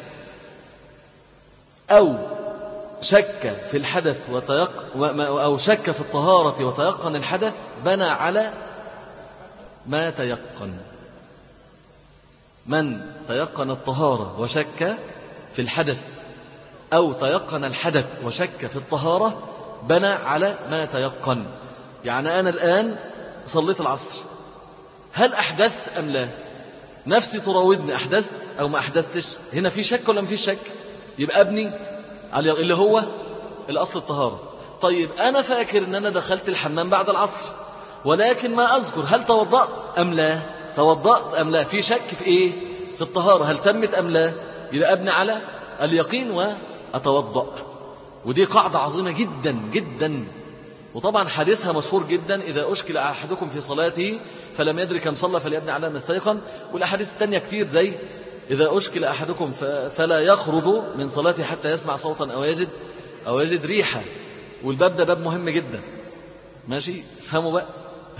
أو شك في الحدث أو شك في الطهارة وتيقن الحدث بنى على ما تيقن. من تيقن الطهارة وشك في الحدث أو تيقن الحدث وشك في الطهارة بنى على ما تيقن. يعني أنا الآن صليت العصر، هل أحدثت أم لا؟ نفسي تراودني أحدثت أو ما أحدثتش، هنا في شك ولا ما في شك؟ يبقى أبني على اللي هو الأصل الطهارة. طيب أنا فاكر أن أنا دخلت الحمام بعد العصر ولكن ما أذكر هل توضأت أم لا، توضأت أم لا، في شك في إيه؟ في الطهارة، هل تمت أم لا؟ يبقى أبني على اليقين وأتوضأ. ودي قاعدة عظيمة جدا جدا، وطبعا حديثها مشهور جدا: إذا أشكل أحدكم في صلاته فلم يدري كم صلى فليبني على ما استيقن. والأحاديث التانية كتير زي إذا أشكل أحدكم فلا يخرج من صلاته حتى يسمع صوتا أو يجد ريحة. والباب ده باب مهم جدا، ماشي؟ فهموا بقى.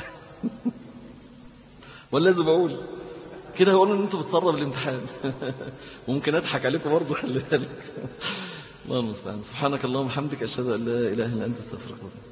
ولا لازم أقول كده؟ هيقولوا إن أنتوا بتصروا بالامتحان. ممكن أضحك عليكم برضه، خلي بالك. الله المستعان. سبحانك اللهم وبحمدك، أشهد أن لا إله إلا أنت، استغفرك.